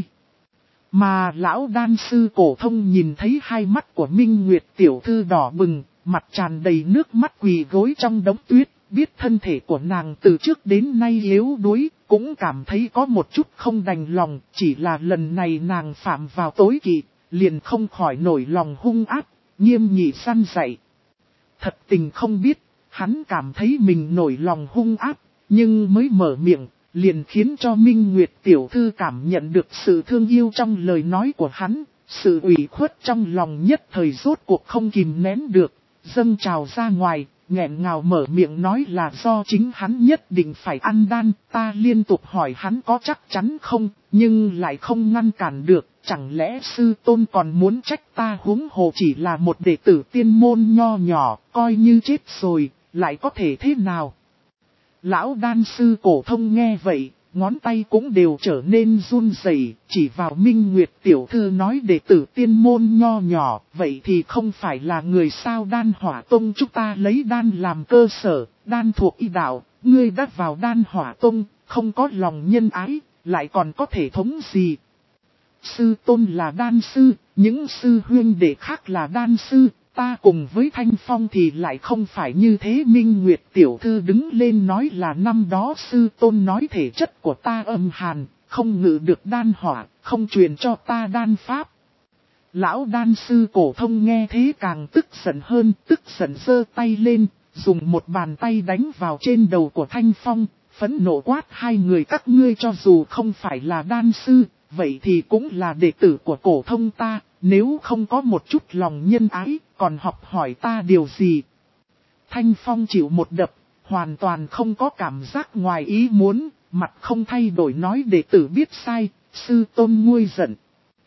[SPEAKER 1] Mà lão đan sư cổ thông nhìn thấy hai mắt của Minh Nguyệt tiểu thư đỏ bừng, mặt tràn đầy nước mắt quỳ gối trong đống tuyết, biết thân thể của nàng từ trước đến nay yếu đuối, cũng cảm thấy có một chút không đành lòng, chỉ là lần này nàng phạm vào tối kỵ. Liền không khỏi nổi lòng hung ác, nghiêm nghị săn dạy. Thật tình không biết, hắn cảm thấy mình nổi lòng hung ác, nhưng mới mở miệng, liền khiến cho Minh Nguyệt tiểu thư cảm nhận được sự thương yêu trong lời nói của hắn, sự ủy khuất trong lòng nhất thời rốt cuộc không kìm nén được, dâng trào ra ngoài, nghẹn ngào mở miệng nói là do chính hắn nhất định phải ăn đan, ta liên tục hỏi hắn có chắc chắn không, nhưng lại không ngăn cản được. Chẳng lẽ sư tôn còn muốn trách ta, huống hồ chỉ là một đệ tử tiên môn nho nhỏ, coi như chết rồi, lại có thể thế nào? Lão đan sư cổ thông nghe vậy, ngón tay cũng đều trở nên run rẩy, chỉ vào Minh Nguyệt tiểu thư nói đệ tử tiên môn nho nhỏ, vậy thì không phải là người sao? Đan Hỏa Tông chúng ta lấy đan làm cơ sở, đan thuộc y đạo, ngươi đã vào Đan Hỏa Tông, không có lòng nhân ái, lại còn có thể thống gì? Sư tôn là đan sư, những sư huynh đệ khác là đan sư, ta cùng với Thanh Phong thì lại không phải như thế. Minh Nguyệt tiểu thư đứng lên nói là năm đó sư tôn nói thể chất của ta âm hàn, không ngự được đan hỏa, không truyền cho ta đan pháp. Lão đan sư cổ thông nghe thế càng tức giận hơn, tức giận giơ tay lên, dùng một bàn tay đánh vào trên đầu của Thanh Phong, phẫn nộ quát hai người các ngươi cho dù không phải là đan sư, vậy thì cũng là đệ tử của cổ thông ta, nếu không có một chút lòng nhân ái, còn học hỏi ta điều gì? Thanh Phong chịu một đập, hoàn toàn không có cảm giác ngoài ý muốn, mặt không thay đổi nói đệ tử biết sai, sư tôn nguôi giận.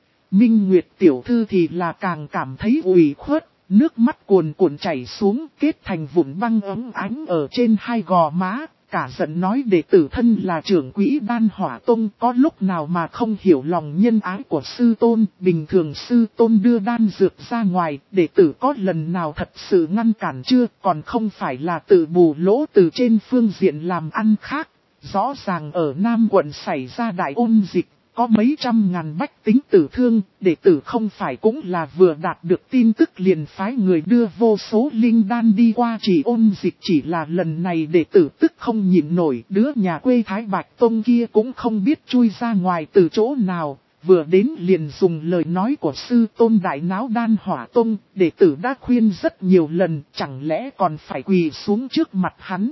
[SPEAKER 1] Minh Nguyệt tiểu thư thì là càng cảm thấy ủy khuất, nước mắt cuồn cuộn chảy xuống, kết thành vụn băng ấm ánh ở trên hai gò má. Cả giận nói đệ tử thân là trưởng quỹ Đan Hỏa Tông, có lúc nào mà không hiểu lòng nhân ái của sư tôn. Bình thường sư tôn đưa đan dược ra ngoài, đệ tử có lần nào thật sự ngăn cản chưa, còn không phải là tự bù lỗ từ trên phương diện làm ăn khác. Rõ ràng ở Nam quận xảy ra đại ôn dịch, có mấy trăm ngàn bách tính tử thương, đệ tử không phải cũng là vừa đạt được tin tức liền phái người đưa vô số linh đan đi qua chỉ ôn dịch, chỉ là lần này đệ tử tức không nhịn nổi, đứa nhà quê Thái Bạch Tông kia cũng không biết chui ra ngoài từ chỗ nào, vừa đến liền dùng lời nói của sư tôn đại náo Đan Hỏa Tông, đệ tử đã khuyên rất nhiều lần, chẳng lẽ còn phải quỳ xuống trước mặt hắn.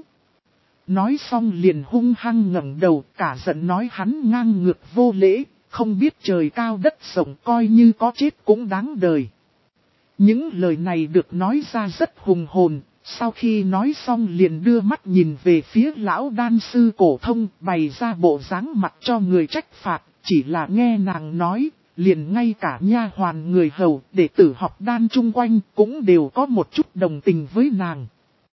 [SPEAKER 1] Nói xong liền hung hăng ngẩng đầu, cả giận nói hắn ngang ngược vô lễ, không biết trời cao đất rộng, coi như có chết cũng đáng đời. Những lời này được nói ra rất hùng hồn, sau khi nói xong liền đưa mắt nhìn về phía lão đan sư cổ thông, bày ra bộ dáng mặt cho người trách phạt, chỉ là nghe nàng nói, liền ngay cả nha hoàn người hầu, đệ tử học đan chung quanh cũng đều có một chút đồng tình với nàng.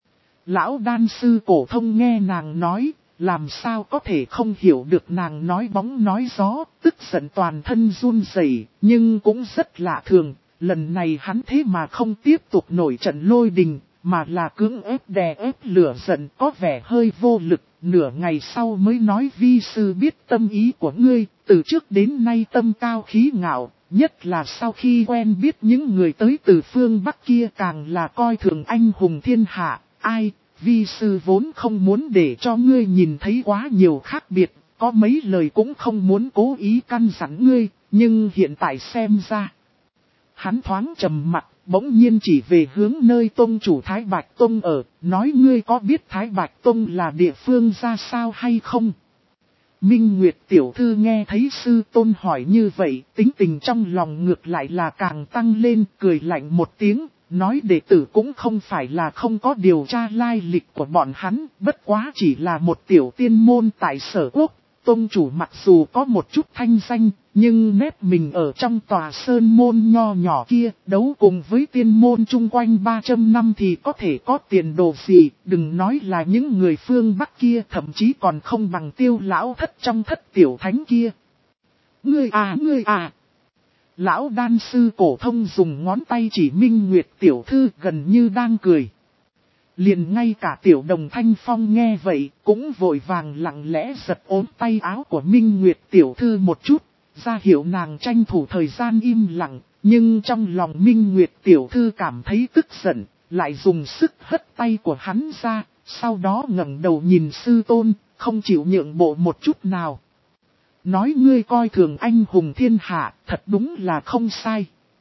[SPEAKER 1] Lão đan sư cổ thông nghe nàng nói, làm sao có thể không hiểu được nàng nói bóng nói gió, tức giận toàn thân run rẩy, nhưng cũng rất lạ thường, lần này hắn thế mà không tiếp tục nổi trận lôi đình, mà là cưỡng ép đè ép lửa giận, có vẻ hơi vô lực, nửa ngày sau mới nói vi sư biết tâm ý của ngươi, từ trước đến nay tâm cao khí ngạo, nhất là sau khi quen biết những người tới từ phương Bắc kia càng là coi thường anh hùng thiên hạ. Ai, vi sư vốn không muốn để cho ngươi nhìn thấy quá nhiều khác biệt, có mấy lời cũng không muốn cố ý căn dặn ngươi, nhưng hiện tại xem ra. Hắn thoáng trầm mặt, bỗng nhiên chỉ về hướng nơi tông chủ Thái Bạch Tông ở, nói ngươi có biết Thái Bạch Tông là địa phương ra sao hay không? Minh Nguyệt tiểu thư nghe thấy sư tôn hỏi như vậy, tính tình trong lòng ngược lại là càng tăng lên, cười lạnh một tiếng, nói đệ tử cũng không phải là không có điều tra lai lịch của bọn hắn, bất quá chỉ là một tiểu tiên môn tại Sở Quốc. Tông chủ mặc dù có một chút thanh danh, nhưng nép mình ở trong tòa sơn môn nho nhỏ kia, đấu cùng với tiên môn chung quanh ba trăm năm thì có thể có tiền đồ gì, đừng nói là những người phương Bắc kia, thậm chí còn không bằng Tiêu lão thất trong thất tiểu thánh kia. Ngươi à, ngươi à! Lão đan sư cổ thông dùng ngón tay chỉ Minh Nguyệt tiểu thư gần như đang cười. Liền ngay cả tiểu đồng Thanh Phong nghe vậy, cũng vội vàng lặng lẽ giật ốm tay áo của Minh Nguyệt tiểu thư một chút, ra hiệu nàng tranh thủ thời gian im lặng, nhưng trong lòng Minh Nguyệt tiểu thư cảm thấy tức giận, lại dùng sức hất tay của hắn ra, sau đó ngẩng đầu nhìn sư tôn, không chịu nhượng bộ một chút nào. Nói ngươi coi thường anh hùng thiên hạ, thật đúng là không sai.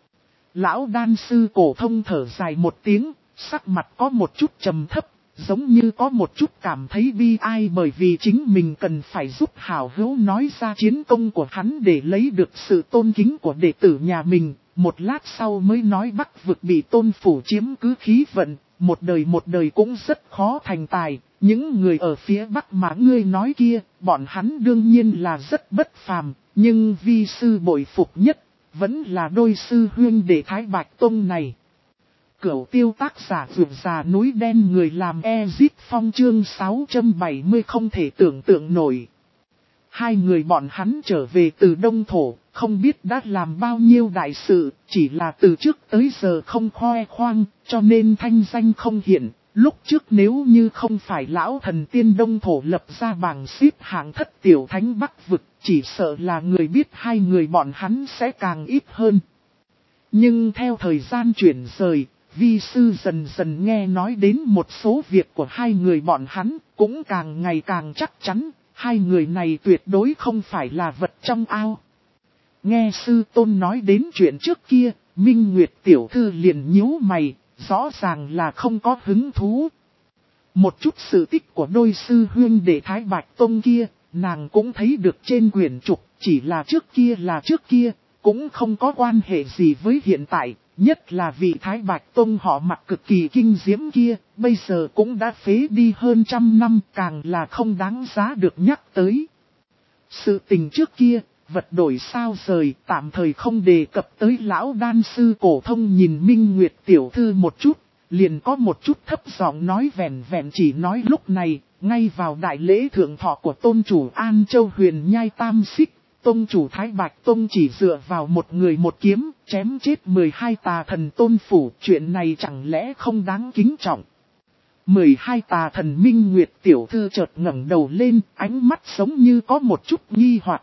[SPEAKER 1] Lão đan sư cổ thông thở dài một tiếng. Sắc mặt có một chút trầm thấp, giống như có một chút cảm thấy bi ai bởi vì chính mình cần phải giúp hảo hữu nói ra chiến công của hắn để lấy được sự tôn kính của đệ tử nhà mình. Một lát sau mới nói Bắc vực bị tôn phủ chiếm cứ khí vận, một đời một đời cũng rất khó thành tài. Những người ở phía Bắc mà ngươi nói kia, bọn hắn đương nhiên là rất bất phàm, nhưng vi sư bội phục nhất, vẫn là đôi sư huynh đệ Thái Bạch Tông này. Cửu tiêu tác giả vượt già núi đen người làm Ezip Phong chương sáu trăm bảy mươi không thể tưởng tượng nổi. Hai người bọn hắn trở về từ Đông Thổ, không biết đã làm bao nhiêu đại sự, chỉ là từ trước tới giờ không khoe khoang, cho nên thanh danh không hiện. Lúc trước nếu như không phải lão thần tiên Đông Thổ lập ra bảng xếp hạng thất tiểu thánh Bắc vực, chỉ sợ là người biết hai người bọn hắn sẽ càng ít hơn. Nhưng theo thời gian chuyển rời, vi sư dần dần nghe nói đến một số việc của hai người bọn hắn, cũng càng ngày càng chắc chắn, hai người này tuyệt đối không phải là vật trong ao. Nghe sư tôn nói đến chuyện trước kia, Minh Nguyệt tiểu thư liền nhíu mày, rõ ràng là không có hứng thú. Một chút sự tích của đôi sư huynh đệ Thái Bạch Tông kia, nàng cũng thấy được trên quyển trục, chỉ là trước kia là trước kia, cũng không có quan hệ gì với hiện tại. Nhất là vị Thái Bạch Tông họ mặt cực kỳ kinh diễm kia, bây giờ cũng đã phế đi hơn trăm năm, càng là không đáng giá được nhắc tới. Sự tình trước kia, vật đổi sao rời, tạm thời không đề cập tới lão đan sư cổ thông nhìn Minh Nguyệt tiểu thư một chút, liền có một chút thấp giọng nói vẻn vẹn chỉ nói lúc này, ngay vào đại lễ thượng thọ của tôn chủ An Châu Huyền Nhai Tam Xích. Tông chủ Thái Bạch Tông chỉ dựa vào một người một kiếm, chém chết mười hai tà thần tôn phủ, chuyện này chẳng lẽ không đáng kính trọng. mười hai tà thần Minh Nguyệt tiểu thư chợt ngẩng đầu lên, ánh mắt giống như có một chút nghi hoặc.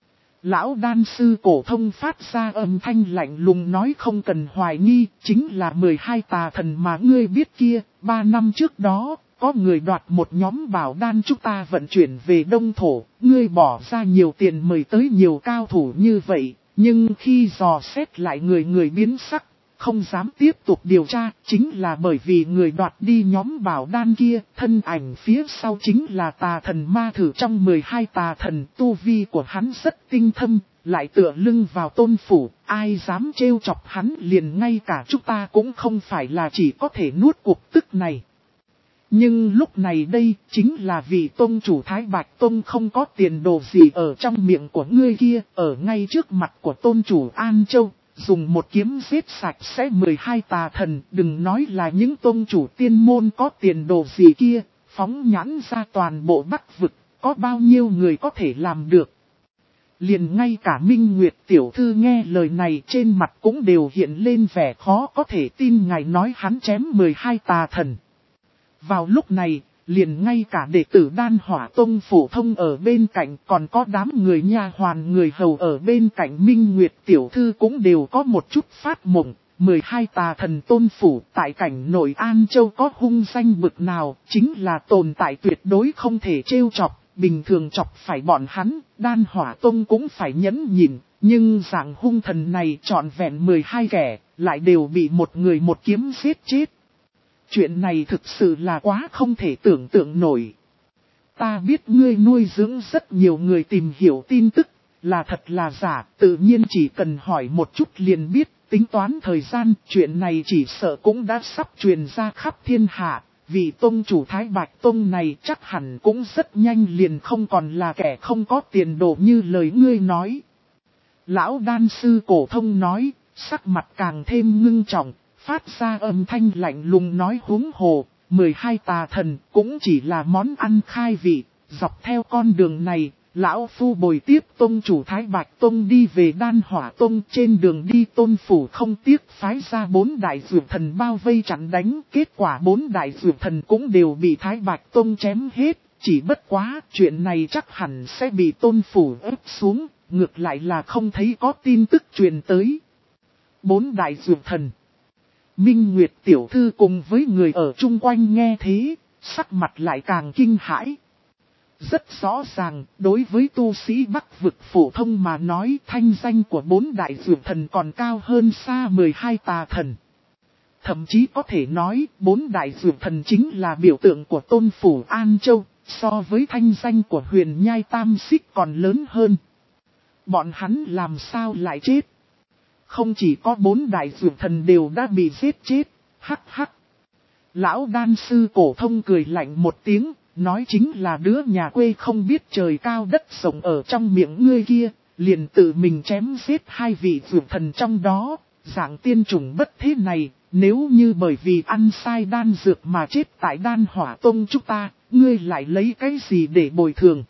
[SPEAKER 1] Lão đan sư cổ thông phát ra âm thanh lạnh lùng nói không cần hoài nghi, chính là mười hai tà thần mà ngươi biết kia, ba năm trước đó. Có người đoạt một nhóm bảo đan chúng ta vận chuyển về Đông Thổ, ngươi bỏ ra nhiều tiền mời tới nhiều cao thủ như vậy, nhưng khi dò xét lại người người biến sắc, không dám tiếp tục điều tra, chính là bởi vì người đoạt đi nhóm bảo đan kia, thân ảnh phía sau chính là tà thần ma thử trong mười hai tà thần, tu vi của hắn rất tinh thâm, lại tựa lưng vào tôn phủ, ai dám trêu chọc hắn liền ngay cả chúng ta cũng không phải là chỉ có thể nuốt cuộc tức này. Nhưng lúc này đây, chính là vì tôn chủ Thái Bạch Tông không có tiền đồ gì ở trong miệng của ngươi kia, ở ngay trước mặt của tôn chủ An Châu, dùng một kiếm giết sạch sẽ mười hai tà thần, đừng nói là những tôn chủ tiên môn có tiền đồ gì kia, phóng nhãn ra toàn bộ Bắc vực, có bao nhiêu người có thể làm được. Liền ngay cả Minh Nguyệt tiểu thư nghe lời này trên mặt cũng đều hiện lên vẻ khó có thể tin ngài nói hắn chém mười hai tà thần. Vào lúc này, liền ngay cả đệ tử Đan Hỏa Tông phổ thông ở bên cạnh, còn có đám người nha hoàn người hầu ở bên cạnh Minh Nguyệt tiểu thư cũng đều có một chút phát mộng. mười hai tà thần tôn phủ tại cảnh nội An Châu có hung danh bực nào, chính là tồn tại tuyệt đối không thể trêu chọc, bình thường chọc phải bọn hắn, Đan Hỏa Tông cũng phải nhẫn nhịn, nhưng dạng hung thần này trọn vẹn mười hai kẻ, lại đều bị một người một kiếm giết chết. Chuyện này thực sự là quá không thể tưởng tượng nổi. Ta biết ngươi nuôi dưỡng rất nhiều người tìm hiểu tin tức, là thật là giả, tự nhiên chỉ cần hỏi một chút liền biết, tính toán thời gian, chuyện này chỉ sợ cũng đã sắp truyền ra khắp thiên hạ, vì tông chủ Thái Bạch Tông này chắc hẳn cũng rất nhanh liền không còn là kẻ không có tiền đồ như lời ngươi nói. Lão đan sư Cổ Thông nói, sắc mặt càng thêm ngưng trọng, phát ra âm thanh lạnh lùng nói huống hồ, mười hai tà thần cũng chỉ là món ăn khai vị, dọc theo con đường này, lão phu bồi tiếp tông chủ Thái Bạch Tông đi về Đan Hỏa Tông, trên đường đi tôn phủ không tiếc phái ra bốn đại dược thần bao vây chặn đánh, kết quả bốn đại dược thần cũng đều bị Thái Bạch Tông chém hết, chỉ bất quá chuyện này chắc hẳn sẽ bị tôn phủ ép xuống, ngược lại là không thấy có tin tức truyền tới. Bốn đại dược thần. Minh Nguyệt tiểu thư cùng với người ở chung quanh nghe thế, sắc mặt lại càng kinh hãi. Rất rõ ràng, đối với tu sĩ Bắc vực phổ thông mà nói, thanh danh của bốn đại dược thần còn cao hơn xa mười hai tà thần. Thậm chí có thể nói, bốn đại dược thần chính là biểu tượng của tôn phủ An Châu, so với thanh danh của huyền nhai tam xích còn lớn hơn. Bọn hắn làm sao lại chết? Không chỉ có bốn đại dược thần đều đã bị giết chết, hắc hắc. Lão đan sư Cổ Thông cười lạnh một tiếng, nói chính là đứa nhà quê không biết trời cao đất rộng ở trong miệng ngươi kia, liền tự mình chém giết hai vị dược thần trong đó, dạng tiên chủng bất thế này, nếu như bởi vì ăn sai đan dược mà chết tại Đan Hỏa Tông chúng ta, ngươi lại lấy cái gì để bồi thường?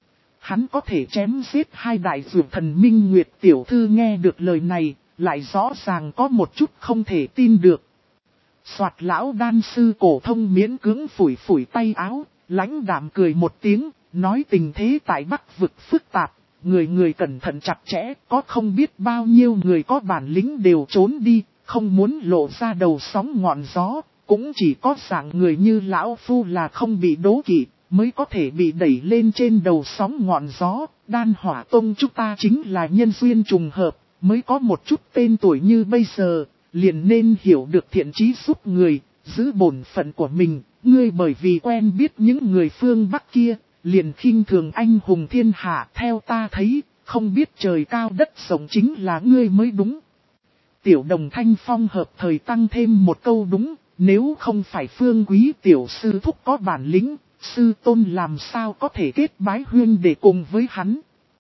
[SPEAKER 1] Hắn có thể chém giết hai đại dược thần. Minh Nguyệt tiểu thư nghe được lời này, lại rõ ràng có một chút không thể tin được. Soạt lão đan sư Cổ Thông miễn cưỡng phủi phủi tay áo, lãnh đạm cười một tiếng, nói tình thế tại Bắc vực phức tạp, người người cẩn thận chặt chẽ, có không biết bao nhiêu người có bản lĩnh đều trốn đi, không muốn lộ ra đầu sóng ngọn gió, cũng chỉ có dạng người như lão phu là không bị đố kỵ, mới có thể bị đẩy lên trên đầu sóng ngọn gió. Đan Hỏa Tông chúng ta chính là nhân duyên trùng hợp, mới có một chút tên tuổi như bây giờ, liền nên hiểu được thiện chí giúp người, giữ bổn phận của mình. Ngươi bởi vì quen biết những người phương Bắc kia, liền khinh thường anh hùng thiên hạ. Theo ta thấy, không biết trời cao đất rộng chính là ngươi mới đúng. Tiểu Đồng Thanh Phong hợp thời tăng thêm một câu đúng, nếu không phải Phương Quý tiểu sư thúc có bản lĩnh, sư tôn làm sao có thể kết bái huyên để cùng với hắn.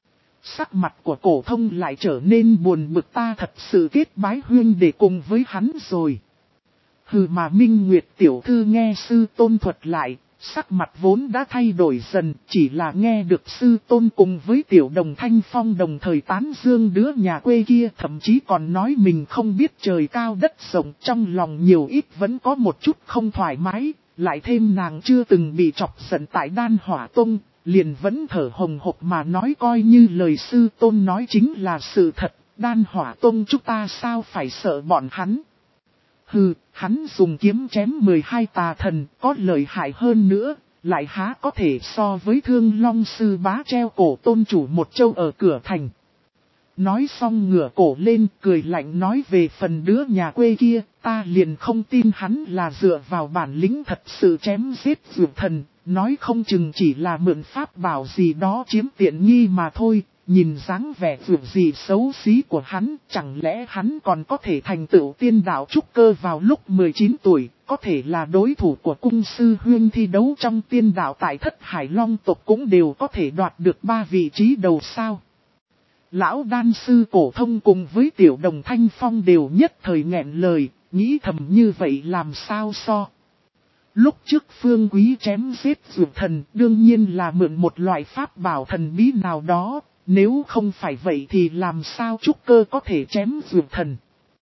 [SPEAKER 1] Sắc mặt của Cổ Thông lại trở nên buồn bực, ta thật sự kết bái huyên để cùng với hắn rồi. Hừ, mà Minh Nguyệt tiểu thư nghe sư tôn thuật lại, sắc mặt vốn đã thay đổi dần, chỉ là nghe được sư tôn cùng với Tiểu Đồng Thanh Phong đồng thời tán dương đứa nhà quê kia, thậm chí còn nói mình không biết trời cao đất rộng, trong lòng nhiều ít vẫn có một chút không thoải mái, lại thêm nàng chưa từng bị chọc giận tại Đan Hỏa Tông, liền vẫn thở hồng hộc mà nói coi như lời sư tôn nói chính là sự thật, Đan Hỏa Tông chúng ta sao phải sợ bọn hắn. Hừ, hắn dùng kiếm chém mười hai tà thần, có lợi hại hơn nữa, lại há có thể so với Thương Long sư bá treo cổ tôn chủ một châu ở cửa thành. Nói xong ngửa cổ lên, cười lạnh nói về phần đứa nhà quê kia, ta liền không tin hắn là dựa vào bản lĩnh thật sự chém giết dược thần, nói không chừng chỉ là mượn pháp bảo gì đó chiếm tiện nghi mà thôi. Nhìn dáng vẻ vượt gì xấu xí của hắn, chẳng lẽ hắn còn có thể thành tựu tiên đạo trúc cơ vào lúc mười chín tuổi, có thể là đối thủ của cung sư huyên thi đấu trong tiên đạo tại Thất Hải Long tộc cũng đều có thể đoạt được ba vị trí đầu sao. Lão đan sư Cổ Thông cùng với Tiểu Đồng Thanh Phong đều nhất thời nghẹn lời, nghĩ thầm như vậy làm sao so. Lúc trước Phương Quý chém giết dược thần đương nhiên là mượn một loại pháp bảo thần bí nào đó. Nếu không phải vậy thì làm sao trúc cơ có thể chém dược thần.